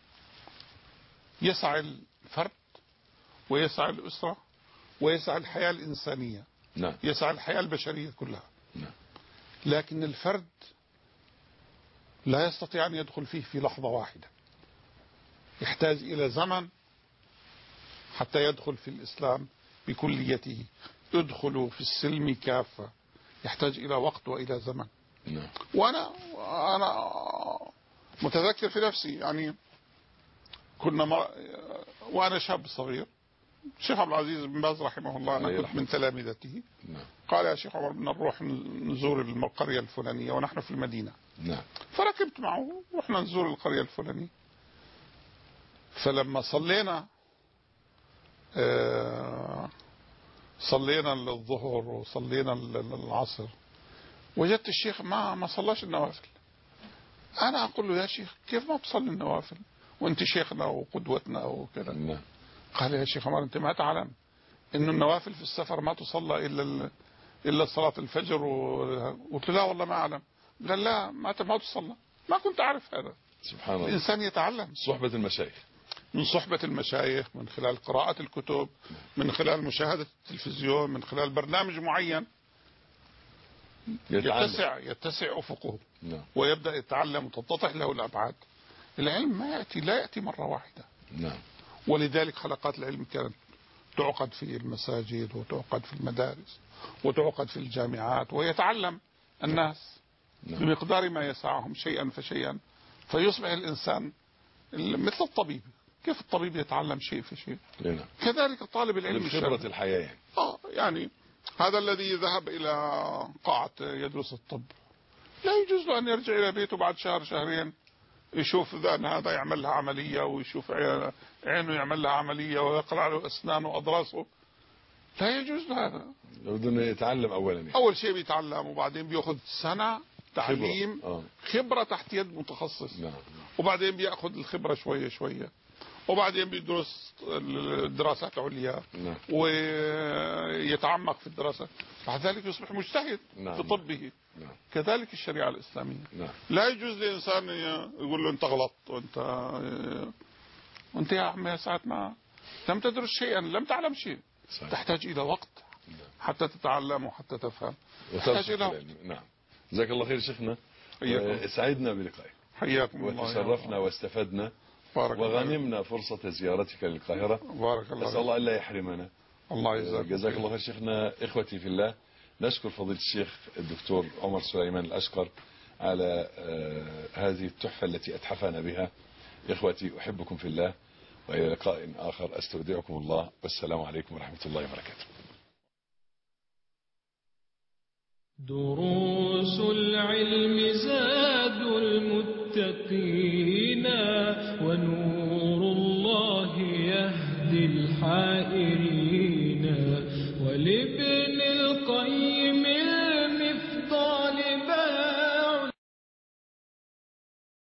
يسع الفرد ويسع الأسرة ويسع الحياة الإنسانية، نعم. يسع الحياة البشرية كلها. نعم. لكن الفرد لا يستطيع أن يدخل فيه في لحظة واحدة، يحتاج إلى زمن حتى يدخل في الإسلام بكليته. يدخل في السلم كافة، يحتاج إلى وقت وإلى زمن. نعم. وأنا متذكر في نفسي، يعني كنا وأنا شاب صغير، الشيخ عبد العزيز بن باز رحمه الله أنا كنت من تلامذته، نعم. قال يا شيخ عمر بدنا نروح نزور القرية الفلانية ونحن في المدينة. نعم. فركبت معه ورحنا نزور القرية الفلانية. فلما صلينا صلينا الظهر وصلينا العصر، وجدت الشيخ ما صلاش النوافل. أنا أقول له يا شيخ كيف ما تصلي النوافل وأنت شيخنا وقدوتنا وكذا؟ نعم. قال يا شيخ عمر أنت ما تعلم إنه النوافل في السفر ما تصلى إلا صلاة الفجر. قلت له لا والله ما أعلم. قال لا ما تصلى. ما كنت أعرف هذا. سبحان الله. الإنسان يتعلم صحبة المشايخ، من صحبة المشايخ، من خلال قراءة الكتب، من خلال مشاهدة التلفزيون، من خلال برنامج معين يتسع أفقه. نعم. ويبدأ يتعلم وتتضح له الأبعاد. العلم لا يأتي مرة واحدة. نعم. ولذلك حلقات العلم كانت تعقد في المساجد وتعقد في المدارس وتعقد في الجامعات، ويتعلم الناس بمقدار ما يسعهم شيئا فشيئا، فيصبح الإنسان مثل الطبيب. كيف الطبيب يتعلم شيء فشيء؟ نعم. كذلك طالب العلم خبرة الحياة يعني. يعني هذا الذي ذهب إلى قاعة يدرس الطب لا يجوز له أن يرجع إلى بيته بعد شهر شهرين يشوف ذان هذا يعمل لها عملية، ويشوف عينه يعمل لها عملية، ويقرع له أسنانه وأضراسه. لا يجوز له هذا. لابد أن يتعلم أولا يعني. أول شيء بيتعلم، وبعدين بيأخذ سنة تعليم خبرة تحت يد متخصص. نعم. وبعدين بيأخذ الخبرة شوية شوية، وبعدين بيدرس الدراسات العليا. نعم. ويتعمق في الدراسة، بعد ذلك يصبح مجتهد. نعم. في طبه. نعم. كذلك الشريعة الإسلامية. نعم. لا يجوز لإنسان يقول له أنت غلط، وأنت يا عمي ساعة ما لم تدرس شيئا، لم تعلم شيء. صحيح. تحتاج إلى وقت حتى تتعلم وحتى تفهم. تحتاج إلى وقت. نعم. جزاك الله خير شيخنا. سعدنا بلقائك. حياكم الله. وتشرفنا واستفدنا وغنمنا فرصة زيارتك للقاهرة. بارك الله. نسأل الله ألا يحرمنا. الله يجزاك. جزاك الله خير شيخنا. إخوتي في الله، نشكر فضيلة الشيخ الدكتور عمر سليمان الأشقر على هذه التحفة التي أتحفنا بها. إخوتي أحبكم في الله، وإلى لقاء آخر أستودعكم الله، والسلام عليكم ورحمة الله وبركاته. دروس العلم زاد المتقين، ونور الله يهدي الحائرين، ولابن القيم